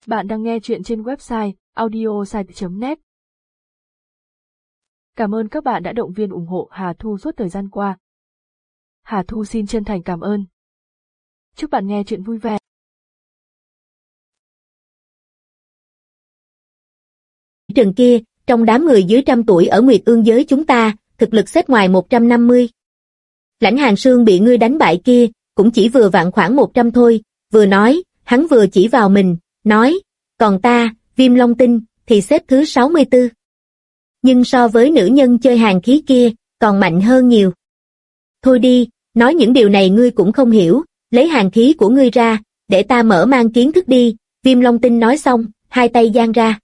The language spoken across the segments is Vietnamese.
Bạn đang nghe chuyện trên website audiosite.net. Cảm ơn các bạn đã động viên ủng hộ Hà Thu suốt thời gian qua. Hà Thu xin chân thành cảm ơn. Chúc bạn nghe chuyện vui vẻ. Trần kia, trong đám người dưới 100 tuổi ở Nguyệt Ương giới chúng ta, thực lực xếp ngoài 150. Lãnh Hàng Sương bị ngươi đánh bại kia, cũng chỉ vừa vặn khoảng 100 thôi, vừa nói, hắn vừa chỉ vào mình, nói, còn ta, Viêm Long Tinh, thì xếp thứ 64. Nhưng so với nữ nhân chơi hàn khí kia, còn mạnh hơn nhiều. Thôi đi, nói những điều này ngươi cũng không hiểu, lấy hàn khí của ngươi ra, để ta mở mang kiến thức đi, Viêm Long Tinh nói xong, hai tay giang ra.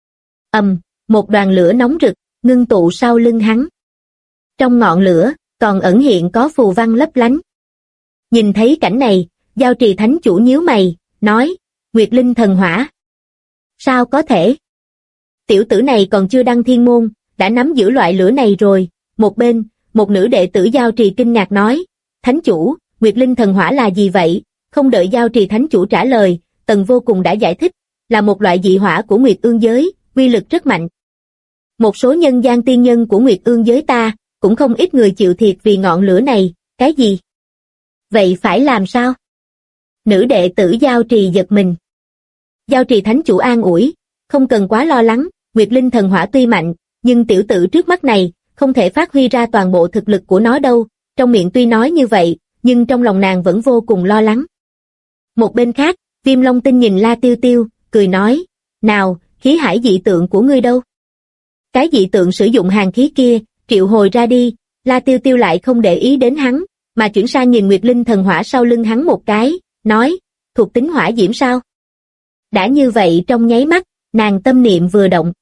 Một đoàn lửa nóng rực, ngưng tụ sau lưng hắn. Trong ngọn lửa, còn ẩn hiện có phù văn lấp lánh. Nhìn thấy cảnh này, Giao Trì Thánh Chủ nhíu mày, nói, Nguyệt Linh thần hỏa. Sao có thể? Tiểu tử này còn chưa đăng thiên môn, đã nắm giữ loại lửa này rồi. Một bên, một nữ đệ tử Giao Trì kinh ngạc nói, Thánh Chủ, Nguyệt Linh thần hỏa là gì vậy? Không đợi Giao Trì Thánh Chủ trả lời, Tần Vô Cùng đã giải thích, là một loại dị hỏa của Nguyệt Ương giới, uy lực rất mạnh. Một số nhân gian tiên nhân của Nguyệt Ương giới ta, cũng không ít người chịu thiệt vì ngọn lửa này. Cái gì? Vậy phải làm sao? Nữ đệ tử Giao Trì giật mình. Giao Trì Thánh Chủ an ủi, không cần quá lo lắng, Nguyệt Linh thần hỏa tuy mạnh, nhưng tiểu tử trước mắt này, không thể phát huy ra toàn bộ thực lực của nó đâu. Trong miệng tuy nói như vậy, nhưng trong lòng nàng vẫn vô cùng lo lắng. Một bên khác, Viêm Long Tinh nhìn La Tiêu Tiêu, cười nói, nào, khí hải dị tượng của ngươi đâu? Cái dị tượng sử dụng hàn khí kia, triệu hồi ra đi. La Tiêu Tiêu lại không để ý đến hắn, mà chuyển sang nhìn Nguyệt Linh thần hỏa sau lưng hắn một cái, nói, thuộc tính hỏa diễm sao? Đã như vậy trong nháy mắt, nàng tâm niệm vừa động.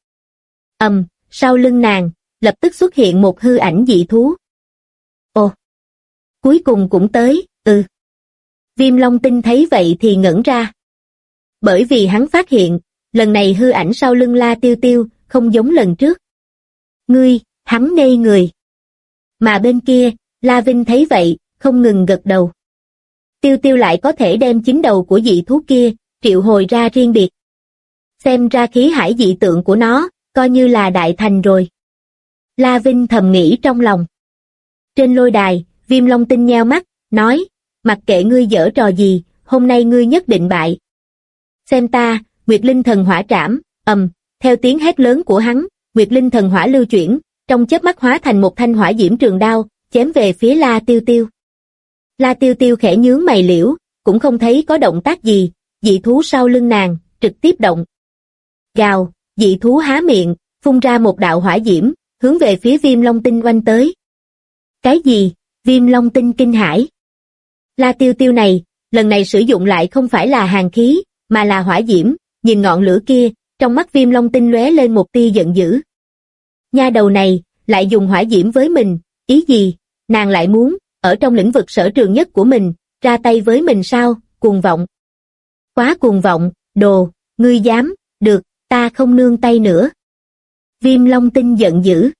Sau lưng nàng, lập tức xuất hiện một hư ảnh dị thú. Ồ, cuối cùng cũng tới, Viêm Long Tinh thấy vậy thì ngẩn ra. Bởi vì hắn phát hiện, lần này hư ảnh sau lưng La Tiêu Tiêu, không giống lần trước. Ngươi, hắn ngây người. Mà bên kia, La Vinh thấy vậy, không ngừng gật đầu. Tiêu Tiêu lại có thể đem chính đầu của dị thú kia, triệu hồi ra riêng biệt. Xem ra khí hải dị tượng của nó, coi như là đại thành rồi. La Vinh thầm nghĩ trong lòng. Trên lôi đài, Viêm Long Tinh nheo mắt, nói, mặc kệ ngươi giở trò gì, hôm nay ngươi nhất định bại. Xem ta, Nguyệt Linh thần hỏa trảm, theo tiếng hét lớn của hắn, Nguyệt Linh thần hỏa lưu chuyển, trong chớp mắt hóa thành một thanh hỏa diễm trường đao, chém về phía La Tiêu Tiêu. La Tiêu Tiêu khẽ nhướng mày liễu, cũng không thấy có động tác gì, dị thú sau lưng nàng, trực tiếp động. Gào, dị thú há miệng, phun ra một đạo hỏa diễm, hướng về phía Viêm Long Tinh oanh tới. Cái gì? Viêm Long Tinh kinh hãi. La Tiêu Tiêu này, lần này sử dụng lại không phải là hàn khí, mà là hỏa diễm, nhìn ngọn lửa kia, trong mắt Viêm Long Tinh lóe lên một tia giận dữ. Nha đầu này, lại dùng hỏa diễm với mình, ý gì? Nàng lại muốn, ở trong lĩnh vực sở trường nhất của mình, ra tay với mình sao? Cuồng vọng. Quá cuồng vọng, đồ, ngươi dám, được, ta không nương tay nữa. Viêm Long Tinh giận dữ.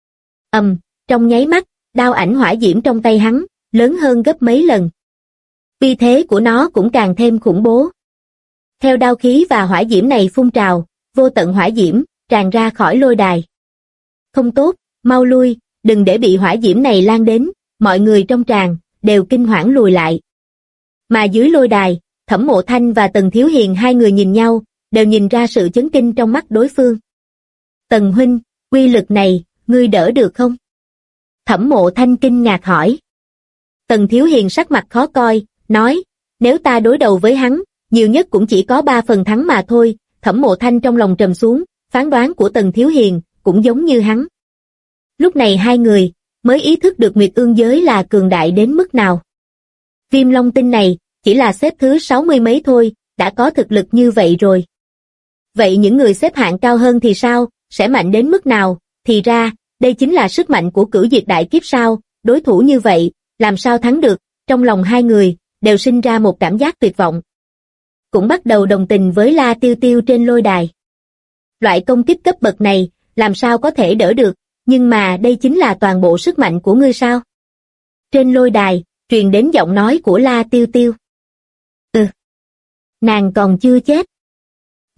Trong nháy mắt, đao ảnh hỏa diễm trong tay hắn, lớn hơn gấp mấy lần. Uy thế của nó cũng càng thêm khủng bố. Theo đao khí và hỏa diễm này phun trào, vô tận hỏa diễm, tràn ra khỏi lôi đài. Không tốt, mau lui, đừng để bị hỏa diễm này lan đến, mọi người trong tràng, đều kinh hoảng lùi lại. Mà dưới lôi đài, Thẩm Mộ Thanh và Tần Thiếu Hiền hai người nhìn nhau, đều nhìn ra sự chấn kinh trong mắt đối phương. Tần huynh, uy lực này, ngươi đỡ được không? Thẩm Mộ Thanh kinh ngạc hỏi. Tần Thiếu Hiền sắc mặt khó coi, nói, nếu ta đối đầu với hắn, nhiều nhất cũng chỉ có 3 phần thắng mà thôi. Thẩm Mộ Thanh trong lòng trầm xuống, phán đoán của Tần Thiếu Hiền, cũng giống như hắn. Lúc này hai người, mới ý thức được Nguyệt Ương giới là cường đại đến mức nào. Viêm Long Tinh này, chỉ là xếp thứ 60 mấy thôi, đã có thực lực như vậy rồi. Vậy những người xếp hạng cao hơn thì sao, sẽ mạnh đến mức nào? Thì ra, đây chính là sức mạnh của cửu diệt đại kiếp sao, đối thủ như vậy, làm sao thắng được? Trong lòng hai người, đều sinh ra một cảm giác tuyệt vọng. Cũng bắt đầu đồng tình với La Tiêu Tiêu trên lôi đài. Loại công kích cấp bậc này, làm sao có thể đỡ được, nhưng mà đây chính là toàn bộ sức mạnh của ngươi sao? Trên lôi đài, truyền đến giọng nói của La Tiêu Tiêu. Nàng còn chưa chết.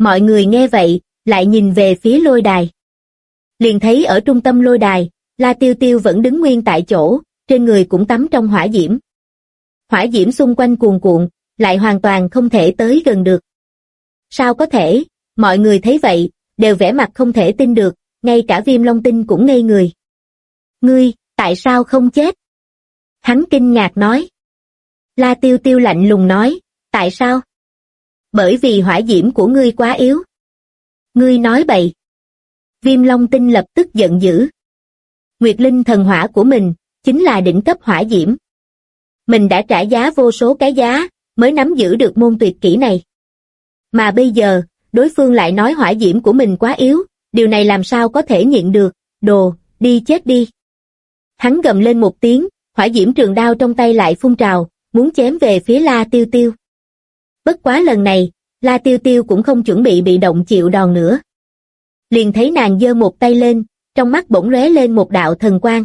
Mọi người nghe vậy, lại nhìn về phía lôi đài. Liền thấy ở trung tâm lôi đài, La Tiêu Tiêu vẫn đứng nguyên tại chỗ, trên người cũng tắm trong hỏa diễm. Hỏa diễm xung quanh cuồn cuộn, lại hoàn toàn không thể tới gần được. Sao có thể? Mọi người thấy vậy, đều vẻ mặt không thể tin được, ngay cả Viêm Long Tinh cũng ngây người. Ngươi, tại sao không chết? Hắn kinh ngạc nói. La Tiêu Tiêu lạnh lùng nói, tại sao? Bởi vì hỏa diễm của ngươi quá yếu. Ngươi nói bậy. Viêm Long Tinh lập tức giận dữ. Nguyệt Linh thần hỏa của mình, chính là đỉnh cấp hỏa diễm. Mình đã trả giá vô số cái giá, mới nắm giữ được môn tuyệt kỹ này. Mà bây giờ, đối phương lại nói hỏa diễm của mình quá yếu, điều này làm sao có thể nhịn được, đồ, đi chết đi. Hắn gầm lên một tiếng, hỏa diễm trường đao trong tay lại phun trào, muốn chém về phía La Tiêu Tiêu. Bất quá lần này, La Tiêu Tiêu cũng không chuẩn bị động chịu đòn nữa. Liền thấy nàng giơ một tay lên, trong mắt bỗng lóe lên một đạo thần quang.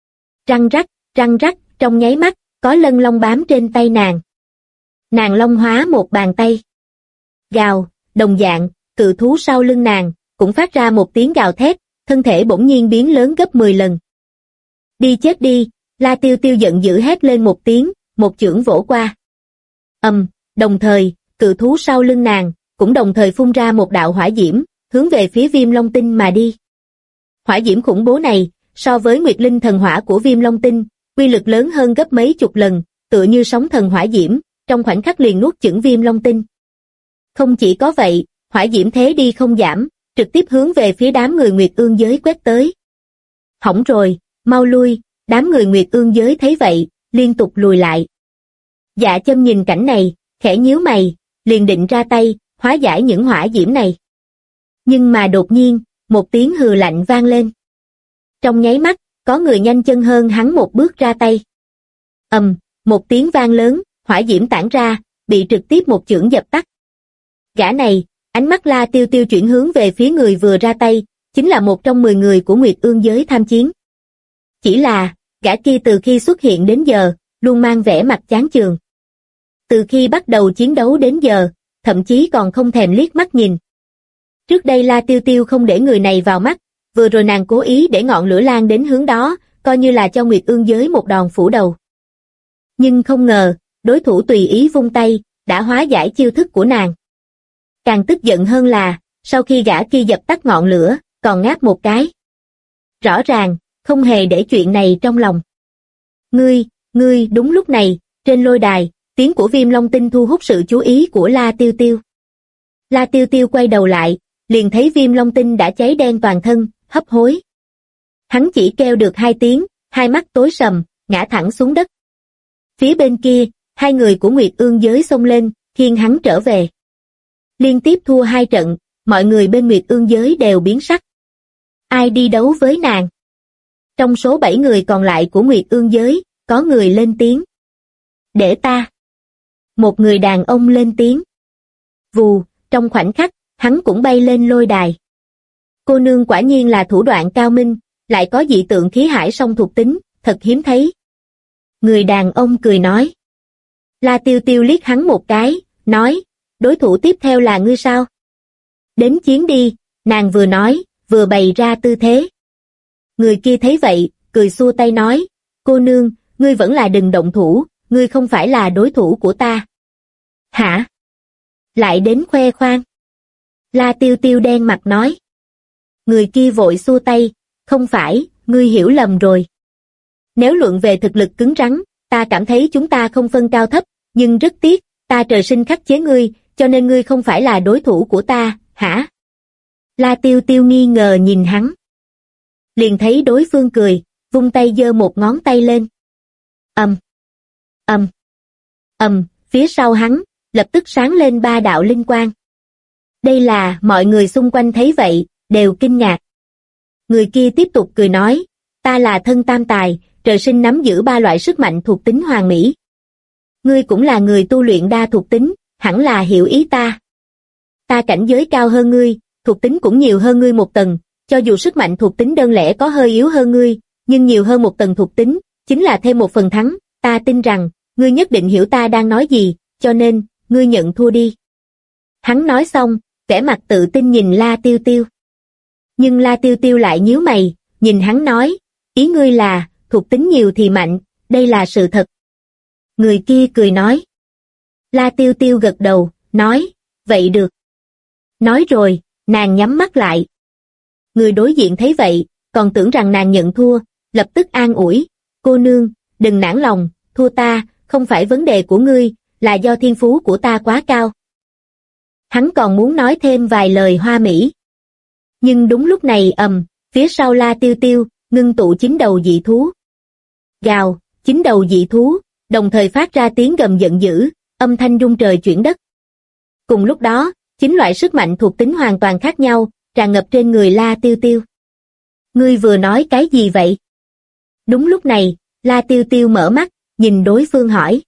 Răng rắc, trong nháy mắt, có lân long bám trên tay nàng. Nàng long hóa một bàn tay. Gào, đồng dạng, cự thú sau lưng nàng, cũng phát ra một tiếng gào thét, thân thể bỗng nhiên biến lớn gấp 10 lần. Đi chết đi, La Tiêu Tiêu giận dữ hét lên một tiếng, một chưởng vỗ qua. Đồng thời, cự thú sau lưng nàng, cũng đồng thời phun ra một đạo hỏa diễm, hướng về phía Viêm Long Tinh mà đi. Hỏa diễm khủng bố này, so với Nguyệt Linh thần hỏa của Viêm Long Tinh, uy lực lớn hơn gấp mấy chục lần, tựa như sóng thần hỏa diễm, trong khoảnh khắc liền nuốt chửng Viêm Long Tinh. Không chỉ có vậy, hỏa diễm thế đi không giảm, trực tiếp hướng về phía đám người Nguyệt Ương giới quét tới. Hỏng rồi, mau lui, đám người Nguyệt Ương giới thấy vậy, liên tục lùi lại. Dạ Châm nhìn cảnh này, khẽ nhíu mày, liền định ra tay, hóa giải những hỏa diễm này. Nhưng mà đột nhiên, một tiếng hừ lạnh vang lên. Trong nháy mắt, có người nhanh chân hơn hắn một bước ra tay. Một tiếng vang lớn, hỏa diễm tản ra, bị trực tiếp một chưởng dập tắt. Gã này, ánh mắt La Tiêu Tiêu chuyển hướng về phía người vừa ra tay, chính là một trong 10 người của Nguyệt Ương giới tham chiến. Chỉ là, gã kia từ khi xuất hiện đến giờ, luôn mang vẻ mặt chán chường. Từ khi bắt đầu chiến đấu đến giờ, thậm chí còn không thèm liếc mắt nhìn. Trước đây La Tiêu Tiêu không để người này vào mắt, vừa rồi nàng cố ý để ngọn lửa lan đến hướng đó, coi như là cho Nguyệt Ương giới một đòn phủ đầu. Nhưng không ngờ, đối thủ tùy ý vung tay, đã hóa giải chiêu thức của nàng. Càng tức giận hơn là, sau khi gã kia dập tắt ngọn lửa, còn ngáp một cái. Rõ ràng, không hề để chuyện này trong lòng. Ngươi, đúng lúc này, trên lôi đài, tiếng của Viêm Long Tinh thu hút sự chú ý của La Tiêu Tiêu. La Tiêu Tiêu quay đầu lại, liền thấy Viêm Long Tinh đã cháy đen toàn thân, hấp hối. Hắn chỉ kêu được 2 tiếng, hai mắt tối sầm, ngã thẳng xuống đất. Phía bên kia, 2 người của Nguyệt Ương giới xông lên, khiêng hắn trở về. Liên tiếp thua 2 trận, mọi người bên Nguyệt Ương giới đều biến sắc. Ai đi đấu với nàng? Trong số 7 người còn lại của Nguyệt Ương giới, có người lên tiếng. Để ta. Một người đàn ông lên tiếng. Vù, trong khoảnh khắc, hắn cũng bay lên lôi đài. Cô nương quả nhiên là thủ đoạn cao minh, lại có dị tượng khí hải song thuộc tính, thật hiếm thấy. Người đàn ông cười nói. La Tiêu Tiêu liếc hắn một cái, nói, đối thủ tiếp theo là ngươi sao? Đến chiến đi, nàng vừa nói, vừa bày ra tư thế. Người kia thấy vậy, cười xua tay nói, cô nương, ngươi vẫn là đừng động thủ, ngươi không phải là đối thủ của ta. Hả? Lại đến khoe khoang. La Tiêu Tiêu đen mặt nói. Người kia vội xua tay, không phải, ngươi hiểu lầm rồi. Nếu luận về thực lực cứng rắn, ta cảm thấy chúng ta không phân cao thấp, nhưng rất tiếc, ta trời sinh khắc chế ngươi, cho nên ngươi không phải là đối thủ của ta, hả? La Tiêu Tiêu nghi ngờ nhìn hắn. Liền thấy đối phương cười, vung tay giơ một ngón tay lên. Phía sau hắn, lập tức sáng lên 3 đạo linh quang. Đây là, mọi người xung quanh thấy vậy, đều kinh ngạc. Người kia tiếp tục cười nói, ta là thân tam tài, trời sinh nắm giữ 3 loại sức mạnh thuộc tính hoàn mỹ. Ngươi cũng là người tu luyện đa thuộc tính, hẳn là hiểu ý ta. Ta cảnh giới cao hơn ngươi, thuộc tính cũng nhiều hơn ngươi 1 tầng, cho dù sức mạnh thuộc tính đơn lẻ có hơi yếu hơn ngươi, nhưng nhiều hơn 1 tầng thuộc tính, chính là thêm 1 phần thắng, ta tin rằng, ngươi nhất định hiểu ta đang nói gì, cho nên, ngươi nhận thua đi. Hắn nói xong, vẻ mặt tự tin nhìn La Tiêu Tiêu. Nhưng La Tiêu Tiêu lại nhíu mày, nhìn hắn nói, ý ngươi là, thuộc tính nhiều thì mạnh, đây là sự thật. Người kia cười nói. La Tiêu Tiêu gật đầu, nói, vậy được. Nói rồi, nàng nhắm mắt lại. Người đối diện thấy vậy, còn tưởng rằng nàng nhận thua, lập tức an ủi, cô nương, đừng nản lòng, thua ta, không phải vấn đề của ngươi, là do thiên phú của ta quá cao. Hắn còn muốn nói thêm vài lời hoa mỹ. Nhưng đúng lúc này phía sau La Tiêu Tiêu, ngưng tụ 9 đầu dị thú. Gào, 9 đầu dị thú, đồng thời phát ra tiếng gầm giận dữ, âm thanh rung trời chuyển đất. Cùng lúc đó, 9 loại sức mạnh thuộc tính hoàn toàn khác nhau, tràn ngập trên người La Tiêu Tiêu. Ngươi vừa nói cái gì vậy? Đúng lúc này, La Tiêu Tiêu mở mắt, nhìn đối phương hỏi.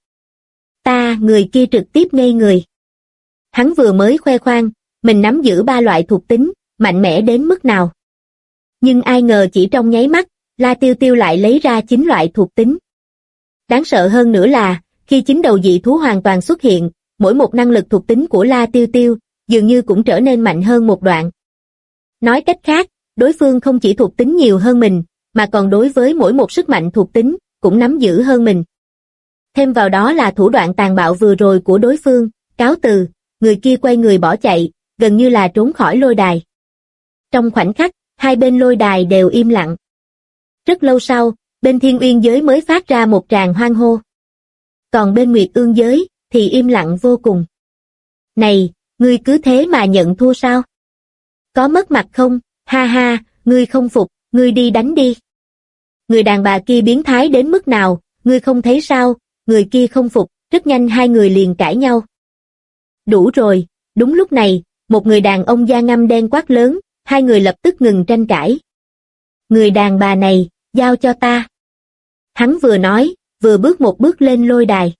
Người kia trực tiếp ngây người. Hắn vừa mới khoe khoang, mình nắm giữ 3 loại thuộc tính, mạnh mẽ đến mức nào. Nhưng ai ngờ chỉ trong nháy mắt, La Tiêu Tiêu lại lấy ra 9 loại thuộc tính. Đáng sợ hơn nữa là, khi 9 đầu dị thú hoàn toàn xuất hiện, mỗi một năng lực thuộc tính của La Tiêu Tiêu, dường như cũng trở nên mạnh hơn một đoạn. Nói cách khác, đối phương không chỉ thuộc tính nhiều hơn mình, mà còn đối với mỗi một sức mạnh thuộc tính, cũng nắm giữ hơn mình. Thêm vào đó là thủ đoạn tàn bạo vừa rồi của đối phương, cáo từ, người kia quay người bỏ chạy, gần như là trốn khỏi lôi đài. Trong khoảnh khắc, hai bên lôi đài đều im lặng. Rất lâu sau, bên Thiên Uyên giới mới phát ra một tràng hoan hô. Còn bên Nguyệt Ương giới, thì im lặng vô cùng. Này, ngươi cứ thế mà nhận thua sao? Có mất mặt không? Ha ha, ngươi không phục, ngươi đi đánh đi. Người đàn bà kia biến thái đến mức nào, ngươi không thấy sao? Người kia không phục, rất nhanh hai người liền cãi nhau. Đủ rồi, đúng lúc này, một người đàn ông da ngăm đen quát lớn, hai người lập tức ngừng tranh cãi. Người đàn bà này, giao cho ta. Hắn vừa nói, vừa bước một bước lên lôi đài.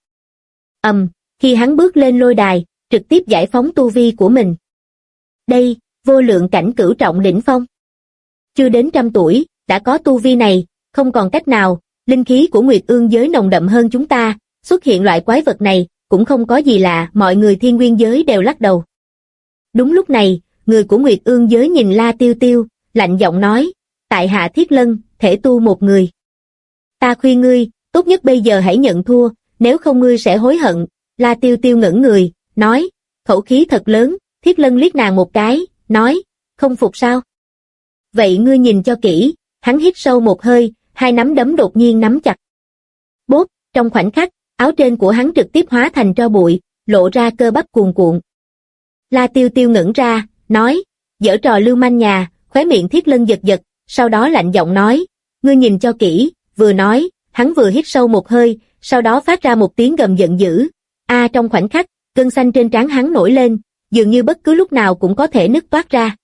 Khi hắn bước lên lôi đài, trực tiếp giải phóng tu vi của mình. Đây, vô lượng cảnh cửu trọng đỉnh phong. Chưa đến 100 tuổi, đã có tu vi này, không còn cách nào, linh khí của Nguyệt Ương giới nồng đậm hơn chúng ta, xuất hiện loại quái vật này, cũng không có gì lạ, mọi người Thiên Nguyên giới đều lắc đầu. Đúng lúc này, người của Nguyệt Ương giới nhìn La Tiêu Tiêu, lạnh giọng nói, tại hạ Thiết Lân, thể tu một người. Ta khuyên ngươi, tốt nhất bây giờ hãy nhận thua, nếu không ngươi sẽ hối hận. La Tiêu Tiêu ngẩng người, nói, khẩu khí thật lớn. Thiết Lân liếc nàng một cái, nói, không phục sao? Vậy ngươi nhìn cho kỹ. Hắn hít sâu một hơi, hai nắm đấm đột nhiên nắm chặt. Bốp, trong khoảnh khắc, áo trên của hắn trực tiếp hóa thành tro bụi, lộ ra cơ bắp cuồn cuộn. La Tiêu Tiêu ngẩn ra, nói, giở trò lưu manh nhà. Khóe miệng Thiết Lân giật giật, sau đó lạnh giọng nói, ngươi nhìn cho kỹ. Vừa nói, hắn vừa hít sâu một hơi, sau đó phát ra một tiếng gầm giận dữ. Trong khoảnh khắc, gân xanh trên trán hắn nổi lên, dường như bất cứ lúc nào cũng có thể nứt toát ra.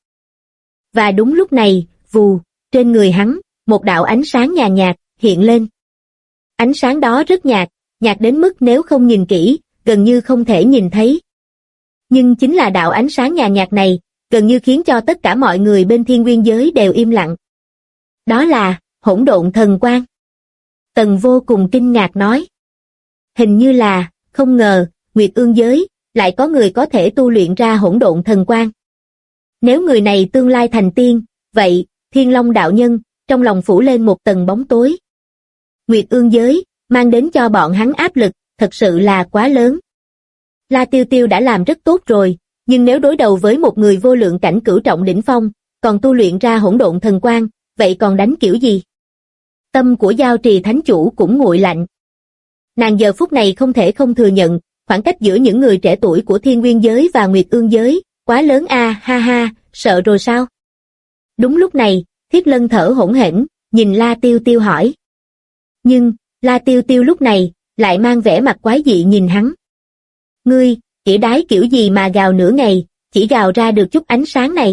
Và đúng lúc này, vù, trên người hắn, một đạo ánh sáng nhàn nhạt hiện lên. Ánh sáng đó rất nhạt, nhạt đến mức nếu không nhìn kỹ, gần như không thể nhìn thấy. Nhưng chính là đạo ánh sáng nhàn nhạt này, gần như khiến cho tất cả mọi người bên Thiên Nguyên giới đều im lặng. Đó là hỗn độn thần quang. Tần vô cùng kinh ngạc nói. Hình như là, không ngờ, Nguyệt Ương giới, lại có người có thể tu luyện ra hỗn độn thần quang. Nếu người này tương lai thành tiên, vậy, Thiên Long đạo nhân, trong lòng phủ lên một tầng bóng tối. Nguyệt Ương giới, mang đến cho bọn hắn áp lực, thật sự là quá lớn. La Tiêu Tiêu đã làm rất tốt rồi, nhưng nếu đối đầu với một người vô lượng cảnh cửu trọng đỉnh phong, còn tu luyện ra hỗn độn thần quang, vậy còn đánh kiểu gì? Tâm của Giao Trì Thánh Chủ cũng nguội lạnh. Nàng giờ phút này không thể không thừa nhận, khoảng cách giữa những người trẻ tuổi của Thiên Nguyên giới và Nguyệt Ương giới, quá lớn ha ha, sợ rồi sao? Đúng lúc này, Thiết Lân thở hổn hển, nhìn La Tiêu Tiêu hỏi. Nhưng, La Tiêu Tiêu lúc này, lại mang vẻ mặt quái dị nhìn hắn. Ngươi, ỉa đái kiểu gì mà gào nửa ngày, chỉ gào ra được chút ánh sáng này.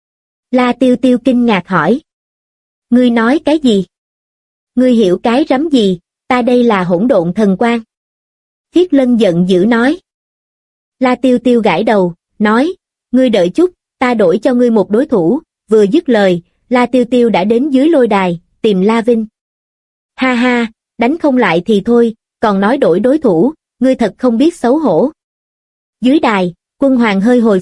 La Tiêu Tiêu kinh ngạc hỏi. Ngươi nói cái gì? Ngươi hiểu cái rắm gì, ta đây là hỗn độn thần quang. Thiết Lân giận dữ nói. La Tiêu Tiêu gãi đầu, nói, ngươi đợi chút, ta đổi cho ngươi một đối thủ. Vừa dứt lời, La Tiêu Tiêu đã đến dưới lôi đài, tìm La Vinh. Ha ha, đánh không lại thì thôi, còn nói đổi đối thủ, ngươi thật không biết xấu hổ. Dưới đài, Quân Hoàng hơi hồi phục,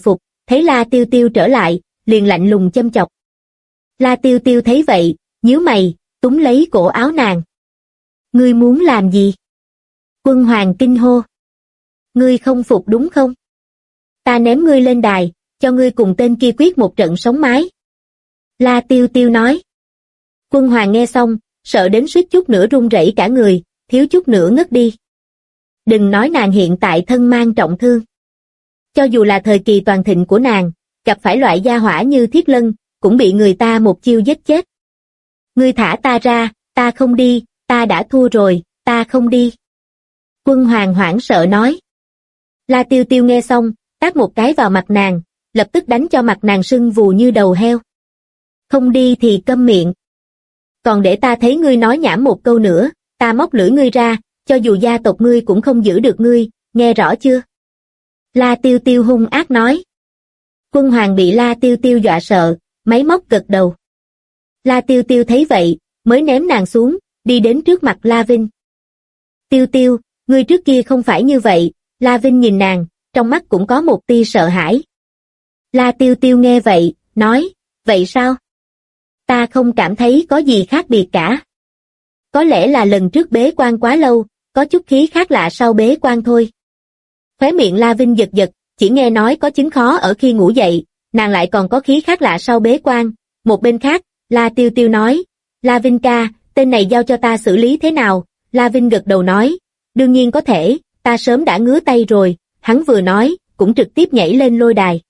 thấy La Tiêu Tiêu trở lại, liền lạnh lùng châm chọc. La Tiêu Tiêu thấy vậy, nhíu mày, túm lấy cổ áo nàng. Ngươi muốn làm gì? Quân Hoàng kinh hô. Ngươi không phục đúng không? Ta ném ngươi lên đài, cho ngươi cùng tên kia quyết một trận sống mái. La Tiêu Tiêu nói. Quân Hoàng nghe xong, sợ đến suýt chút nữa run rẩy cả người, thiếu chút nữa ngất đi. Đừng nói nàng hiện tại thân mang trọng thương. Cho dù là thời kỳ toàn thịnh của nàng, gặp phải loại gia hỏa như Thiết Lân, cũng bị người ta một chiêu giết chết. Ngươi thả ta ra, ta không đi, ta đã thua rồi, ta không đi. Quân Hoàng hoảng sợ nói. La Tiêu Tiêu nghe xong, tát một cái vào mặt nàng, lập tức đánh cho mặt nàng sưng vù như đầu heo. Không đi thì câm miệng. Còn để ta thấy ngươi nói nhảm một câu nữa, ta móc lưỡi ngươi ra, cho dù gia tộc ngươi cũng không giữ được ngươi, nghe rõ chưa? La Tiêu Tiêu hung ác nói. Quân Hoàng bị La Tiêu Tiêu dọa sợ, máy móc gật đầu. La Tiêu Tiêu thấy vậy, mới ném nàng xuống, đi đến trước mặt La Vinh. Tiêu Tiêu, ngươi trước kia không phải như vậy. La Vinh nhìn nàng, trong mắt cũng có một tia sợ hãi. La Tiêu Tiêu nghe vậy, nói, vậy sao? Ta không cảm thấy có gì khác biệt cả. Có lẽ là lần trước bế quan quá lâu, có chút khí khác lạ sau bế quan thôi. Khóe miệng La Vinh giật giật, chỉ nghe nói có chứng khó ở khi ngủ dậy, nàng lại còn có khí khác lạ sau bế quan. Một bên khác, La Tiêu Tiêu nói, La Vinh ca, tên này giao cho ta xử lý thế nào? La Vinh gật đầu nói, đương nhiên có thể, ta sớm đã ngứa tay rồi. Hắn vừa nói, cũng trực tiếp nhảy lên lôi đài.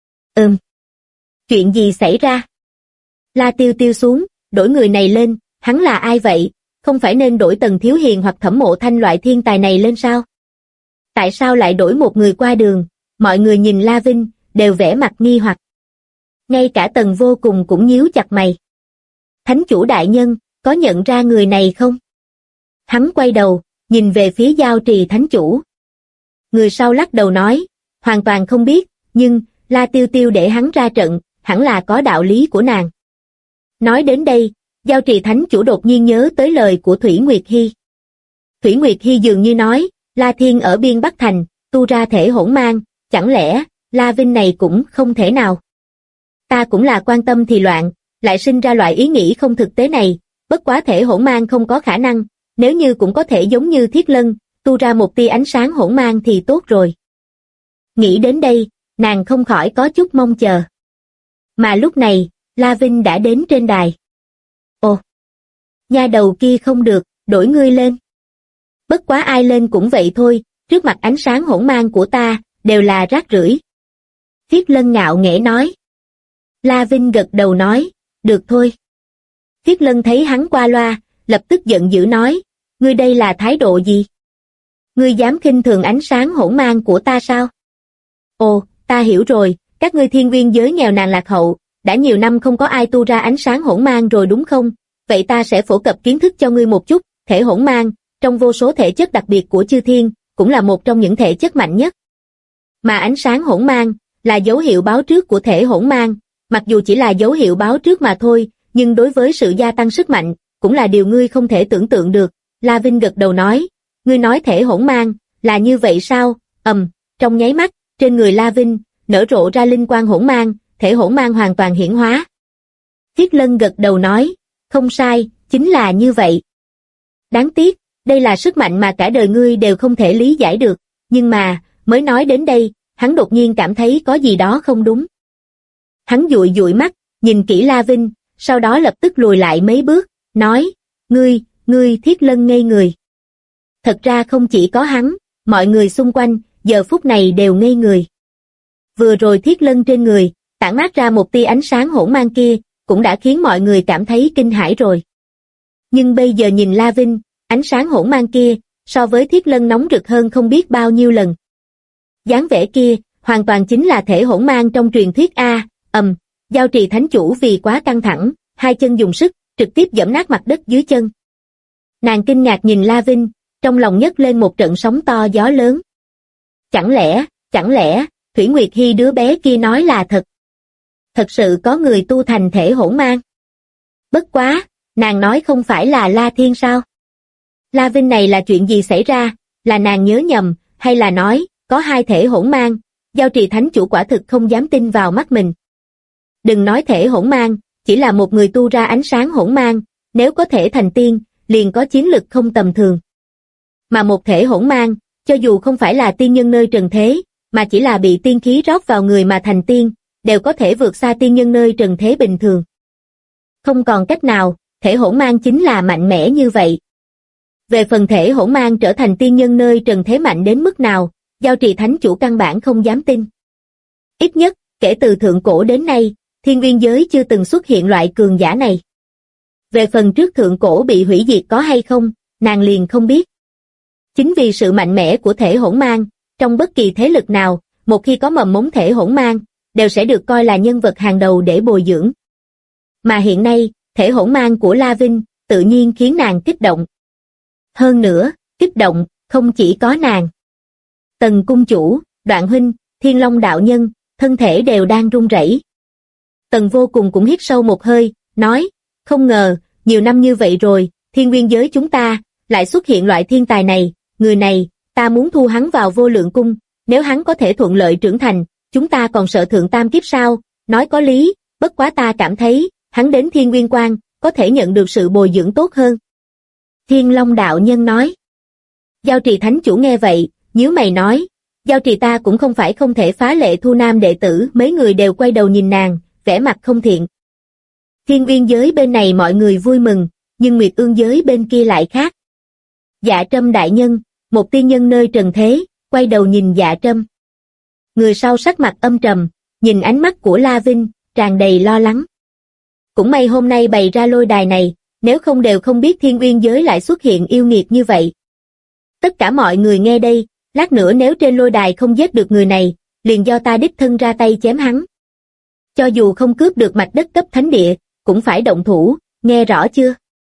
Chuyện gì xảy ra? La Tiêu Tiêu xuống, đổi người này lên, hắn là ai vậy? Không phải nên đổi Tần Thiếu Hiền hoặc Thẩm Mộ Thanh loại thiên tài này lên sao? Tại sao lại đổi một người qua đường? Mọi người nhìn La Vinh, đều vẻ mặt nghi hoặc. Ngay cả Tần Vô Cùng cũng nhíu chặt mày. Thánh chủ đại nhân, có nhận ra người này không? Hắn quay đầu, nhìn về phía Giao Trì thánh chủ. Người sau lắc đầu nói, hoàn toàn không biết, nhưng, La Tiêu Tiêu để hắn ra trận, hẳn là có đạo lý của nàng. Nói đến đây, Giao Trì thánh chủ đột nhiên nhớ tới lời của Thủy Nguyệt Hy. Thủy Nguyệt Hy dường như nói, La Thiên ở biên Bắc Thành, tu ra thể hỗn mang, chẳng lẽ, La Vinh này cũng không thể nào. Ta cũng là quan tâm thì loạn, lại sinh ra loại ý nghĩ không thực tế này, bất quá thể hỗn mang không có khả năng, nếu như cũng có thể giống như Thiết Lân, tu ra một tia ánh sáng hỗn mang thì tốt rồi. Nghĩ đến đây, nàng không khỏi có chút mong chờ. Mà lúc này, La Vinh đã đến trên đài. Ồ! Nha đầu kia không được, đổi ngươi lên. Bất quá ai lên cũng vậy thôi, trước mặt ánh sáng hỗn mang của ta, đều là rác rưởi. Thiết Lân ngạo nghễ nói. La Vinh gật đầu nói, được thôi. Thiết Lân thấy hắn qua loa, lập tức giận dữ nói, ngươi đây là thái độ gì? Ngươi dám khinh thường ánh sáng hỗn mang của ta sao? Ồ, ta hiểu rồi, các ngươi thiên nguyên giới nghèo nàn lạc hậu, đã nhiều năm không có ai tu ra ánh sáng hỗn mang rồi đúng không? Vậy ta sẽ phổ cập kiến thức cho ngươi một chút, thể hỗn mang, trong vô số thể chất đặc biệt của chư thiên, cũng là một trong những thể chất mạnh nhất. Mà ánh sáng hỗn mang, là dấu hiệu báo trước của thể hỗn mang, mặc dù chỉ là dấu hiệu báo trước mà thôi, nhưng đối với sự gia tăng sức mạnh, cũng là điều ngươi không thể tưởng tượng được. La Vinh gật đầu nói, ngươi nói thể hỗn mang, là như vậy sao? Trong nháy mắt, trên người La Vinh, nở rộ ra linh quang hỗn mang, thể hỗn mang hoàn toàn hiển hóa. Thiết Lân gật đầu nói, không sai, chính là như vậy. Đáng tiếc, đây là sức mạnh mà cả đời ngươi đều không thể lý giải được, nhưng mà, mới nói đến đây, hắn đột nhiên cảm thấy có gì đó không đúng. Hắn dụi dụi mắt, nhìn kỹ La Vinh, sau đó lập tức lùi lại mấy bước, nói, ngươi, Thiết Lân ngây người. Thật ra không chỉ có hắn, mọi người xung quanh, giờ phút này đều ngây người. Vừa rồi Thiết Lân trên người, tản mát ra một tia ánh sáng hỗn mang kia, cũng đã khiến mọi người cảm thấy kinh hãi rồi. Nhưng bây giờ nhìn La Vinh, ánh sáng hỗn mang kia, so với Thiết Lân nóng rực hơn không biết bao nhiêu lần. Dáng vẻ kia, hoàn toàn chính là thể hỗn mang trong truyền thuyết A. Giao Trì thánh chủ vì quá căng thẳng, hai chân dùng sức, trực tiếp giẫm nát mặt đất dưới chân. Nàng kinh ngạc nhìn La Vinh, trong lòng nhấc lên một trận sóng to gió lớn. Chẳng lẽ, Thủy Nguyệt Hy đứa bé kia nói là thật? Thật sự có người tu thành thể hỗn mang? Bất quá, nàng nói không phải là La Thiên sao? La Vinh này là chuyện gì xảy ra, là nàng nhớ nhầm, hay là nói, có hai thể hỗn mang, Giao Trì Thánh Chủ quả thực không dám tin vào mắt mình. Đừng nói thể hỗn mang, chỉ là một người tu ra ánh sáng hỗn mang, nếu có thể thành tiên, liền có chiến lực không tầm thường. Mà một thể hỗn mang, cho dù không phải là tiên nhân nơi trần thế, mà chỉ là bị tiên khí rót vào người mà thành tiên, đều có thể vượt xa tiên nhân nơi trần thế bình thường. Không còn cách nào, thể hỗn mang chính là mạnh mẽ như vậy. Về phần thể hỗn mang trở thành tiên nhân nơi trần thế mạnh đến mức nào, Giao Trì Thánh Chủ căn bản không dám tin. Ít nhất, kể từ thượng cổ đến nay, thiên nguyên giới chưa từng xuất hiện loại cường giả này. Về phần trước thượng cổ bị hủy diệt có hay không, nàng liền không biết. Chính vì sự mạnh mẽ của thể hỗn mang, trong bất kỳ thế lực nào, một khi có mầm mống thể hỗn mang, đều sẽ được coi là nhân vật hàng đầu để bồi dưỡng. Mà hiện nay, thể hỗn mang của La Vinh, tự nhiên khiến nàng kích động. Hơn nữa, kích động, không chỉ có nàng. Tần cung chủ, Đoạn huynh, Thiên Long đạo nhân, thân thể đều đang run rẩy. Tần Vô Cùng cũng hít sâu một hơi, nói, không ngờ, nhiều năm như vậy rồi, thiên nguyên giới chúng ta, lại xuất hiện loại thiên tài này, người này, ta muốn thu hắn vào Vô Lượng Cung, nếu hắn có thể thuận lợi trưởng thành, chúng ta còn sợ thượng tam kiếp sao, nói có lý, bất quá ta cảm thấy, hắn đến Thiên Nguyên Quan, có thể nhận được sự bồi dưỡng tốt hơn. Thiên Long đạo nhân nói. Giao Trì Thánh Chủ nghe vậy, nhíu mày nói, Giao Trì ta cũng không phải không thể phá lệ thu nam đệ tử, mấy người đều quay đầu nhìn nàng, vẻ mặt không thiện. Thiên Nguyên giới bên này mọi người vui mừng, nhưng Nguyệt Ương giới bên kia lại khác. Dạ Trâm đại nhân, một tiên nhân nơi trần thế, quay đầu nhìn Dạ Trâm. Người sau sắc mặt âm trầm, nhìn ánh mắt của La Vinh, tràn đầy lo lắng. Cũng may hôm nay bày ra lôi đài này, nếu không đều không biết Thiên Nguyên giới lại xuất hiện yêu nghiệt như vậy. Tất cả mọi người nghe đây, lát nữa nếu trên lôi đài không giết được người này, liền do ta đích thân ra tay chém hắn. Cho dù không cướp được mạch đất cấp thánh địa, cũng phải động thủ, nghe rõ chưa?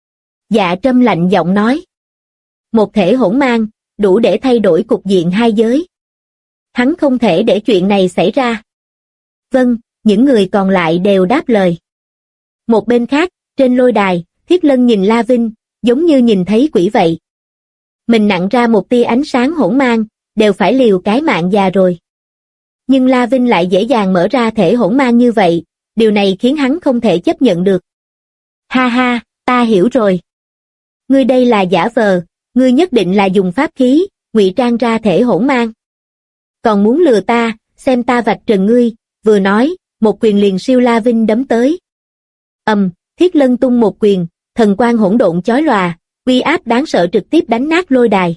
Dạ Trâm lạnh giọng nói. Một thể hỗn mang, đủ để thay đổi cục diện hai giới. Hắn không thể để chuyện này xảy ra. Vâng, những người còn lại đều đáp lời. Một bên khác, trên lôi đài, Thiết Lân nhìn La Vinh, giống như nhìn thấy quỷ vậy. Mình nặng ra một tia ánh sáng hỗn mang, đều phải liều cái mạng già rồi. Nhưng La Vinh lại dễ dàng mở ra thể hỗn mang như vậy, điều này khiến hắn không thể chấp nhận được. Ha ha, ta hiểu rồi. Ngươi đây là giả vờ, ngươi nhất định là dùng pháp khí, ngụy trang ra thể hỗn mang. Còn muốn lừa ta, xem ta vạch trần ngươi, vừa nói, một quyền liền siêu La Vinh đấm tới. Thiết Lân tung một quyền, thần quang hỗn độn chói lòa, uy áp đáng sợ trực tiếp đánh nát lôi đài.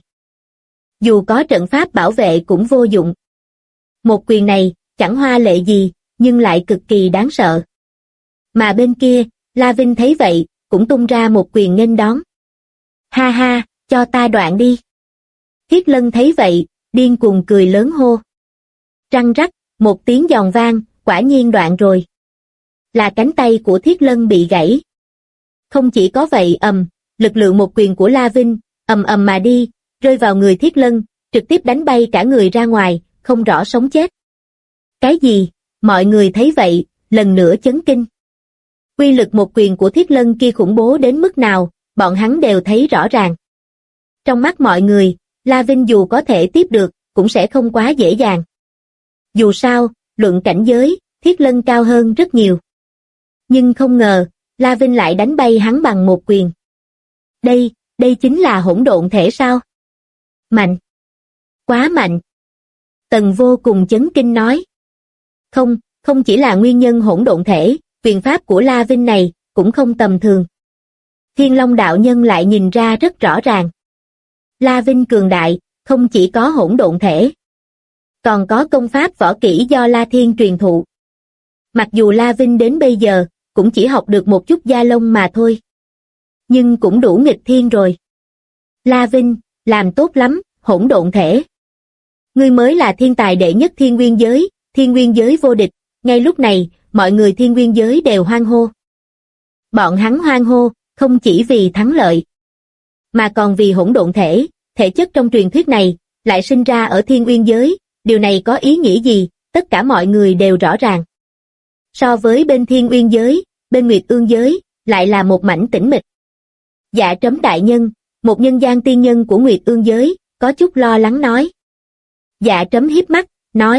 Dù có trận pháp bảo vệ cũng vô dụng. Một quyền này, chẳng hoa lệ gì, nhưng lại cực kỳ đáng sợ. Mà bên kia, La Vinh thấy vậy, cũng tung ra một quyền nghênh đón. Ha ha, cho ta đoạn đi. Thiết Lân thấy vậy, điên cuồng cười lớn hô. Răng rắc, một tiếng giòn vang, quả nhiên đoạn rồi. Là cánh tay của Thiết Lân bị gãy. Không chỉ có vậy lực lượng một quyền của La Vinh, mà đi, rơi vào người Thiết Lân, trực tiếp đánh bay cả người ra ngoài, không rõ sống chết. Cái gì? Mọi người thấy vậy, lần nữa chấn kinh. Uy lực một quyền của Thiết Lân kia khủng bố đến mức nào, bọn hắn đều thấy rõ ràng. Trong mắt mọi người, La Vinh dù có thể tiếp được, cũng sẽ không quá dễ dàng. Dù sao, luận cảnh giới, Thiết Lân cao hơn rất nhiều. Nhưng không ngờ, La Vinh lại đánh bay hắn bằng một quyền. Đây chính là hỗn độn thể sao? Mạnh! Quá mạnh! Tần Vô Cùng chấn kinh nói. Không chỉ là nguyên nhân hỗn độn thể, quyền pháp của La Vinh này, cũng không tầm thường. Thiên Long đạo nhân lại nhìn ra rất rõ ràng. La Vinh cường đại, không chỉ có hỗn độn thể. Còn có công pháp võ kỹ do La Thiên truyền thụ. Mặc dù La Vinh đến bây giờ, cũng chỉ học được một chút gia lông mà thôi. Nhưng cũng đủ nghịch thiên rồi. La Vinh, làm tốt lắm, hỗn độn thể. Ngươi mới là thiên tài đệ nhất thiên nguyên giới vô địch. Ngay lúc này, mọi người thiên nguyên giới đều hoan hô. Bọn hắn hoan hô, không chỉ vì thắng lợi, mà còn vì hỗn độn thể, thể chất trong truyền thuyết này, lại sinh ra ở thiên nguyên giới, điều này có ý nghĩa gì, tất cả mọi người đều rõ ràng. So với bên thiên nguyên giới, bên Nguyệt Ương giới, lại là một mảnh tĩnh mịch. Dạ Trấm đại nhân, một nhân gian tiên nhân của Nguyệt Ương giới, có chút lo lắng nói. Dạ Trấm híp mắt, nói,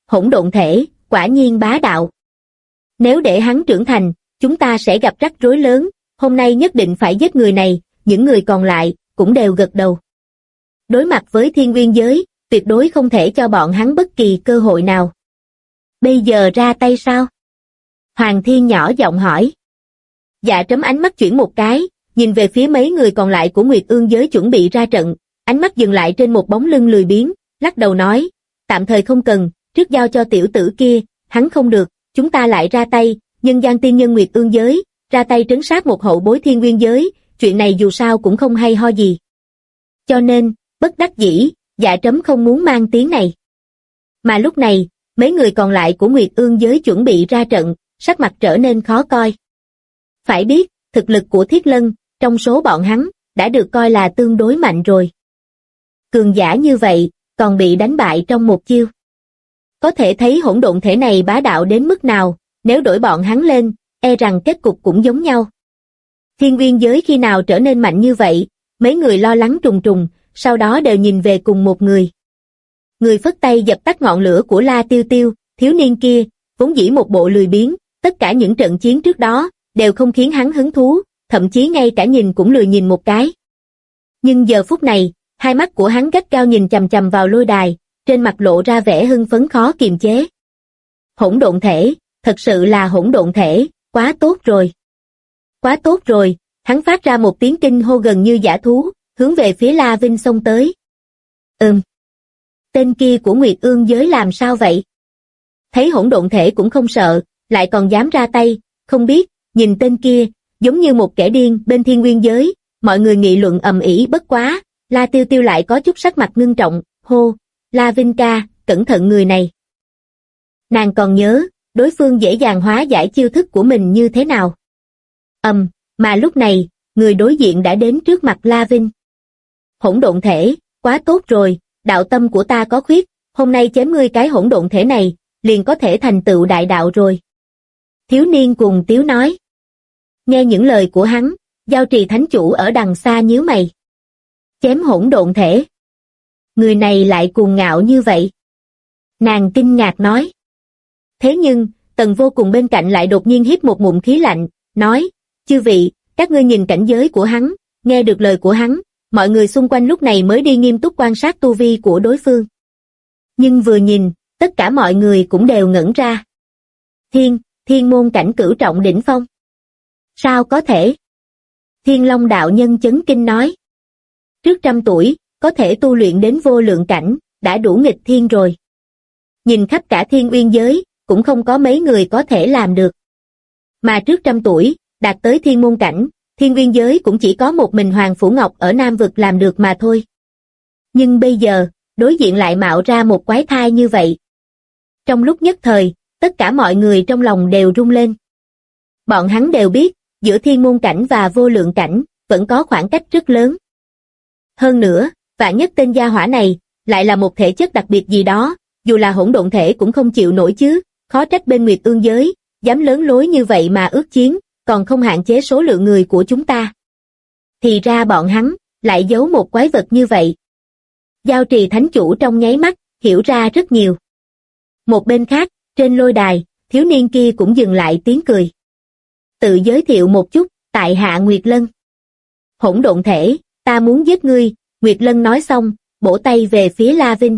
hỗn độn thể, quả nhiên bá đạo. Nếu để hắn trưởng thành, chúng ta sẽ gặp rắc rối lớn, hôm nay nhất định phải giết người này, những người còn lại cũng đều gật đầu. Đối mặt với thiên nguyên giới, tuyệt đối không thể cho bọn hắn bất kỳ cơ hội nào. Bây giờ ra tay sao? Hoàng Thiên nhỏ giọng hỏi. Dạ Trấm ánh mắt chuyển một cái, nhìn về phía mấy người còn lại của Nguyệt Ương giới chuẩn bị ra trận, ánh mắt dừng lại trên một bóng lưng lười biếng, lắc đầu nói, tạm thời không cần, trước giao cho tiểu tử kia, hắn không được, chúng ta lại ra tay, nhân gian tiên nhân Nguyệt Ương giới, ra tay trấn sát một hậu bối thiên nguyên giới, chuyện này dù sao cũng không hay ho gì. Cho nên, bất đắc dĩ, Dạ Trấm không muốn mang tiếng này. Mà lúc này, mấy người còn lại của Nguyệt Ương giới chuẩn bị ra trận, sắc mặt trở nên khó coi. Phải biết, thực lực của Thiết Lân, trong số bọn hắn, đã được coi là tương đối mạnh rồi. Cường giả như vậy, còn bị đánh bại trong một chiêu. Có thể thấy hỗn độn thể này bá đạo đến mức nào, nếu đổi bọn hắn lên, e rằng kết cục cũng giống nhau. Thiên nguyên giới khi nào trở nên mạnh như vậy, mấy người lo lắng trùng trùng, sau đó đều nhìn về cùng một người. Người phất tay dập tắt ngọn lửa của La Tiêu Tiêu, thiếu niên kia, vốn dĩ một bộ lười biếng, tất cả những trận chiến trước đó, đều không khiến hắn hứng thú, thậm chí ngay cả nhìn cũng lười nhìn một cái. Nhưng giờ phút này, hai mắt của hắn gắt gao nhìn chằm chằm vào lôi đài, trên mặt lộ ra vẻ hưng phấn khó kiềm chế. Hỗn độn thể, thật sự là hỗn độn thể, quá tốt rồi. Quá tốt rồi, hắn phát ra một tiếng kinh hô gần như dã thú, hướng về phía La Vinh xông tới. Tên kia của Nguyệt Ương giới làm sao vậy? Thấy hỗn độn thể cũng không sợ, lại còn dám ra tay, không biết, nhìn tên kia, giống như một kẻ điên bên thiên nguyên giới, mọi người nghị luận ầm ĩ bất quá, La Tiêu Tiêu lại có chút sắc mặt ngưng trọng, hô, La Vinh ca, cẩn thận người này. Nàng còn nhớ, đối phương dễ dàng hóa giải chiêu thức của mình như thế nào. Mà lúc này, người đối diện đã đến trước mặt La Vinh. Hỗn độn thể, quá tốt rồi, đạo tâm của ta có khuyết, hôm nay chém ngươi cái hỗn độn thể này, liền có thể thành tựu đại đạo rồi. Thiếu niên cùng tiếu nói. Nghe những lời của hắn, Giao Trì Thánh Chủ ở đằng xa nhíu mày. Chém hỗn độn thể. Người này lại cuồng ngạo như vậy. Nàng kinh ngạc nói. Thế nhưng, Tần Vô Cùng bên cạnh lại đột nhiên hít một ngụm khí lạnh, nói, chư vị, các ngươi nhìn cảnh giới của hắn, nghe được lời của hắn, mọi người xung quanh lúc này mới đi nghiêm túc quan sát tu vi của đối phương. Nhưng vừa nhìn, tất cả mọi người cũng đều ngẩn ra. Thiên môn cảnh cửu trọng đỉnh phong. Sao có thể? Thiên Long đạo nhân chấn kinh nói. Trước 100 tuổi, có thể tu luyện đến vô lượng cảnh, đã đủ nghịch thiên rồi. Nhìn khắp cả thiên uyên giới, cũng không có mấy người có thể làm được. Mà trước 100 tuổi, đạt tới thiên môn cảnh, thiên uyên giới cũng chỉ có một mình Hoàng Phủ Ngọc ở Nam Vực làm được mà thôi. Nhưng bây giờ, đối diện lại mạo ra một quái thai như vậy. Trong lúc nhất thời, tất cả mọi người trong lòng đều rung lên. Bọn hắn đều biết, giữa thiên môn cảnh và vô lượng cảnh, vẫn có khoảng cách rất lớn. Hơn nữa, vạn nhất tên gia hỏa này, lại là một thể chất đặc biệt gì đó, dù là hỗn độn thể cũng không chịu nổi chứ, khó trách bên Nguyệt Ương giới, dám lớn lối như vậy mà ước chiến, còn không hạn chế số lượng người của chúng ta. Thì ra bọn hắn, lại giấu một quái vật như vậy. Giao Trì Thánh Chủ trong nháy mắt, hiểu ra rất nhiều. Một bên khác, trên lôi đài, thiếu niên kia cũng dừng lại tiếng cười. Tự giới thiệu một chút, tại hạ Nguyệt Lân. Hỗn độn thể, ta muốn giết ngươi, Nguyệt Lân nói xong, bổ tay về phía La Vinh.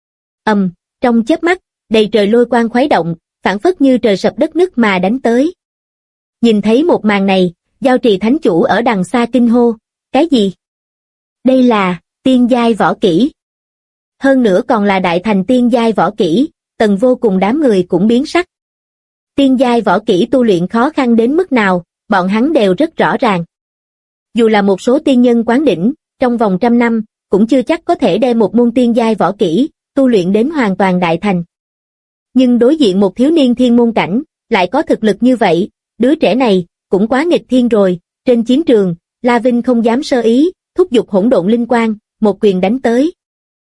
Trong chớp mắt, đầy trời lôi quang khuấy động, phảng phất như trời sập đất nứt mà đánh tới. Nhìn thấy một màn này, Giao Trì Thánh Chủ ở đằng xa kinh hô, cái gì? Đây là tiên giai võ kỹ. Hơn nữa còn là đại thành tiên giai võ kỹ, Tần Vô Cùng đám người cũng biến sắc. Tiên giai võ kỹ tu luyện khó khăn đến mức nào, bọn hắn đều rất rõ ràng. Dù là một số tiên nhân quán đỉnh, trong vòng 100 năm, cũng chưa chắc có thể đem một môn tiên giai võ kỹ, tu luyện đến hoàn toàn đại thành. Nhưng đối diện một thiếu niên thiên môn cảnh, lại có thực lực như vậy, đứa trẻ này, cũng quá nghịch thiên rồi. Trên chiến trường, La Vinh không dám sơ ý, thúc giục hỗn độn linh quang, một quyền đánh tới.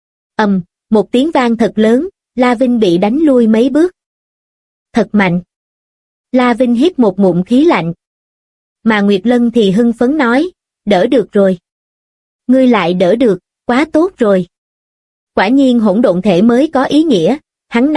Một tiếng vang thật lớn, La Vinh bị đánh lui mấy bước. Thật mạnh. La Vinh hít một ngụm khí lạnh. Mà Nguyệt Lân thì hưng phấn nói, đỡ được rồi. Ngươi lại đỡ được, quá tốt rồi. Quả nhiên hỗn độn thể mới có ý nghĩa, hắn nói,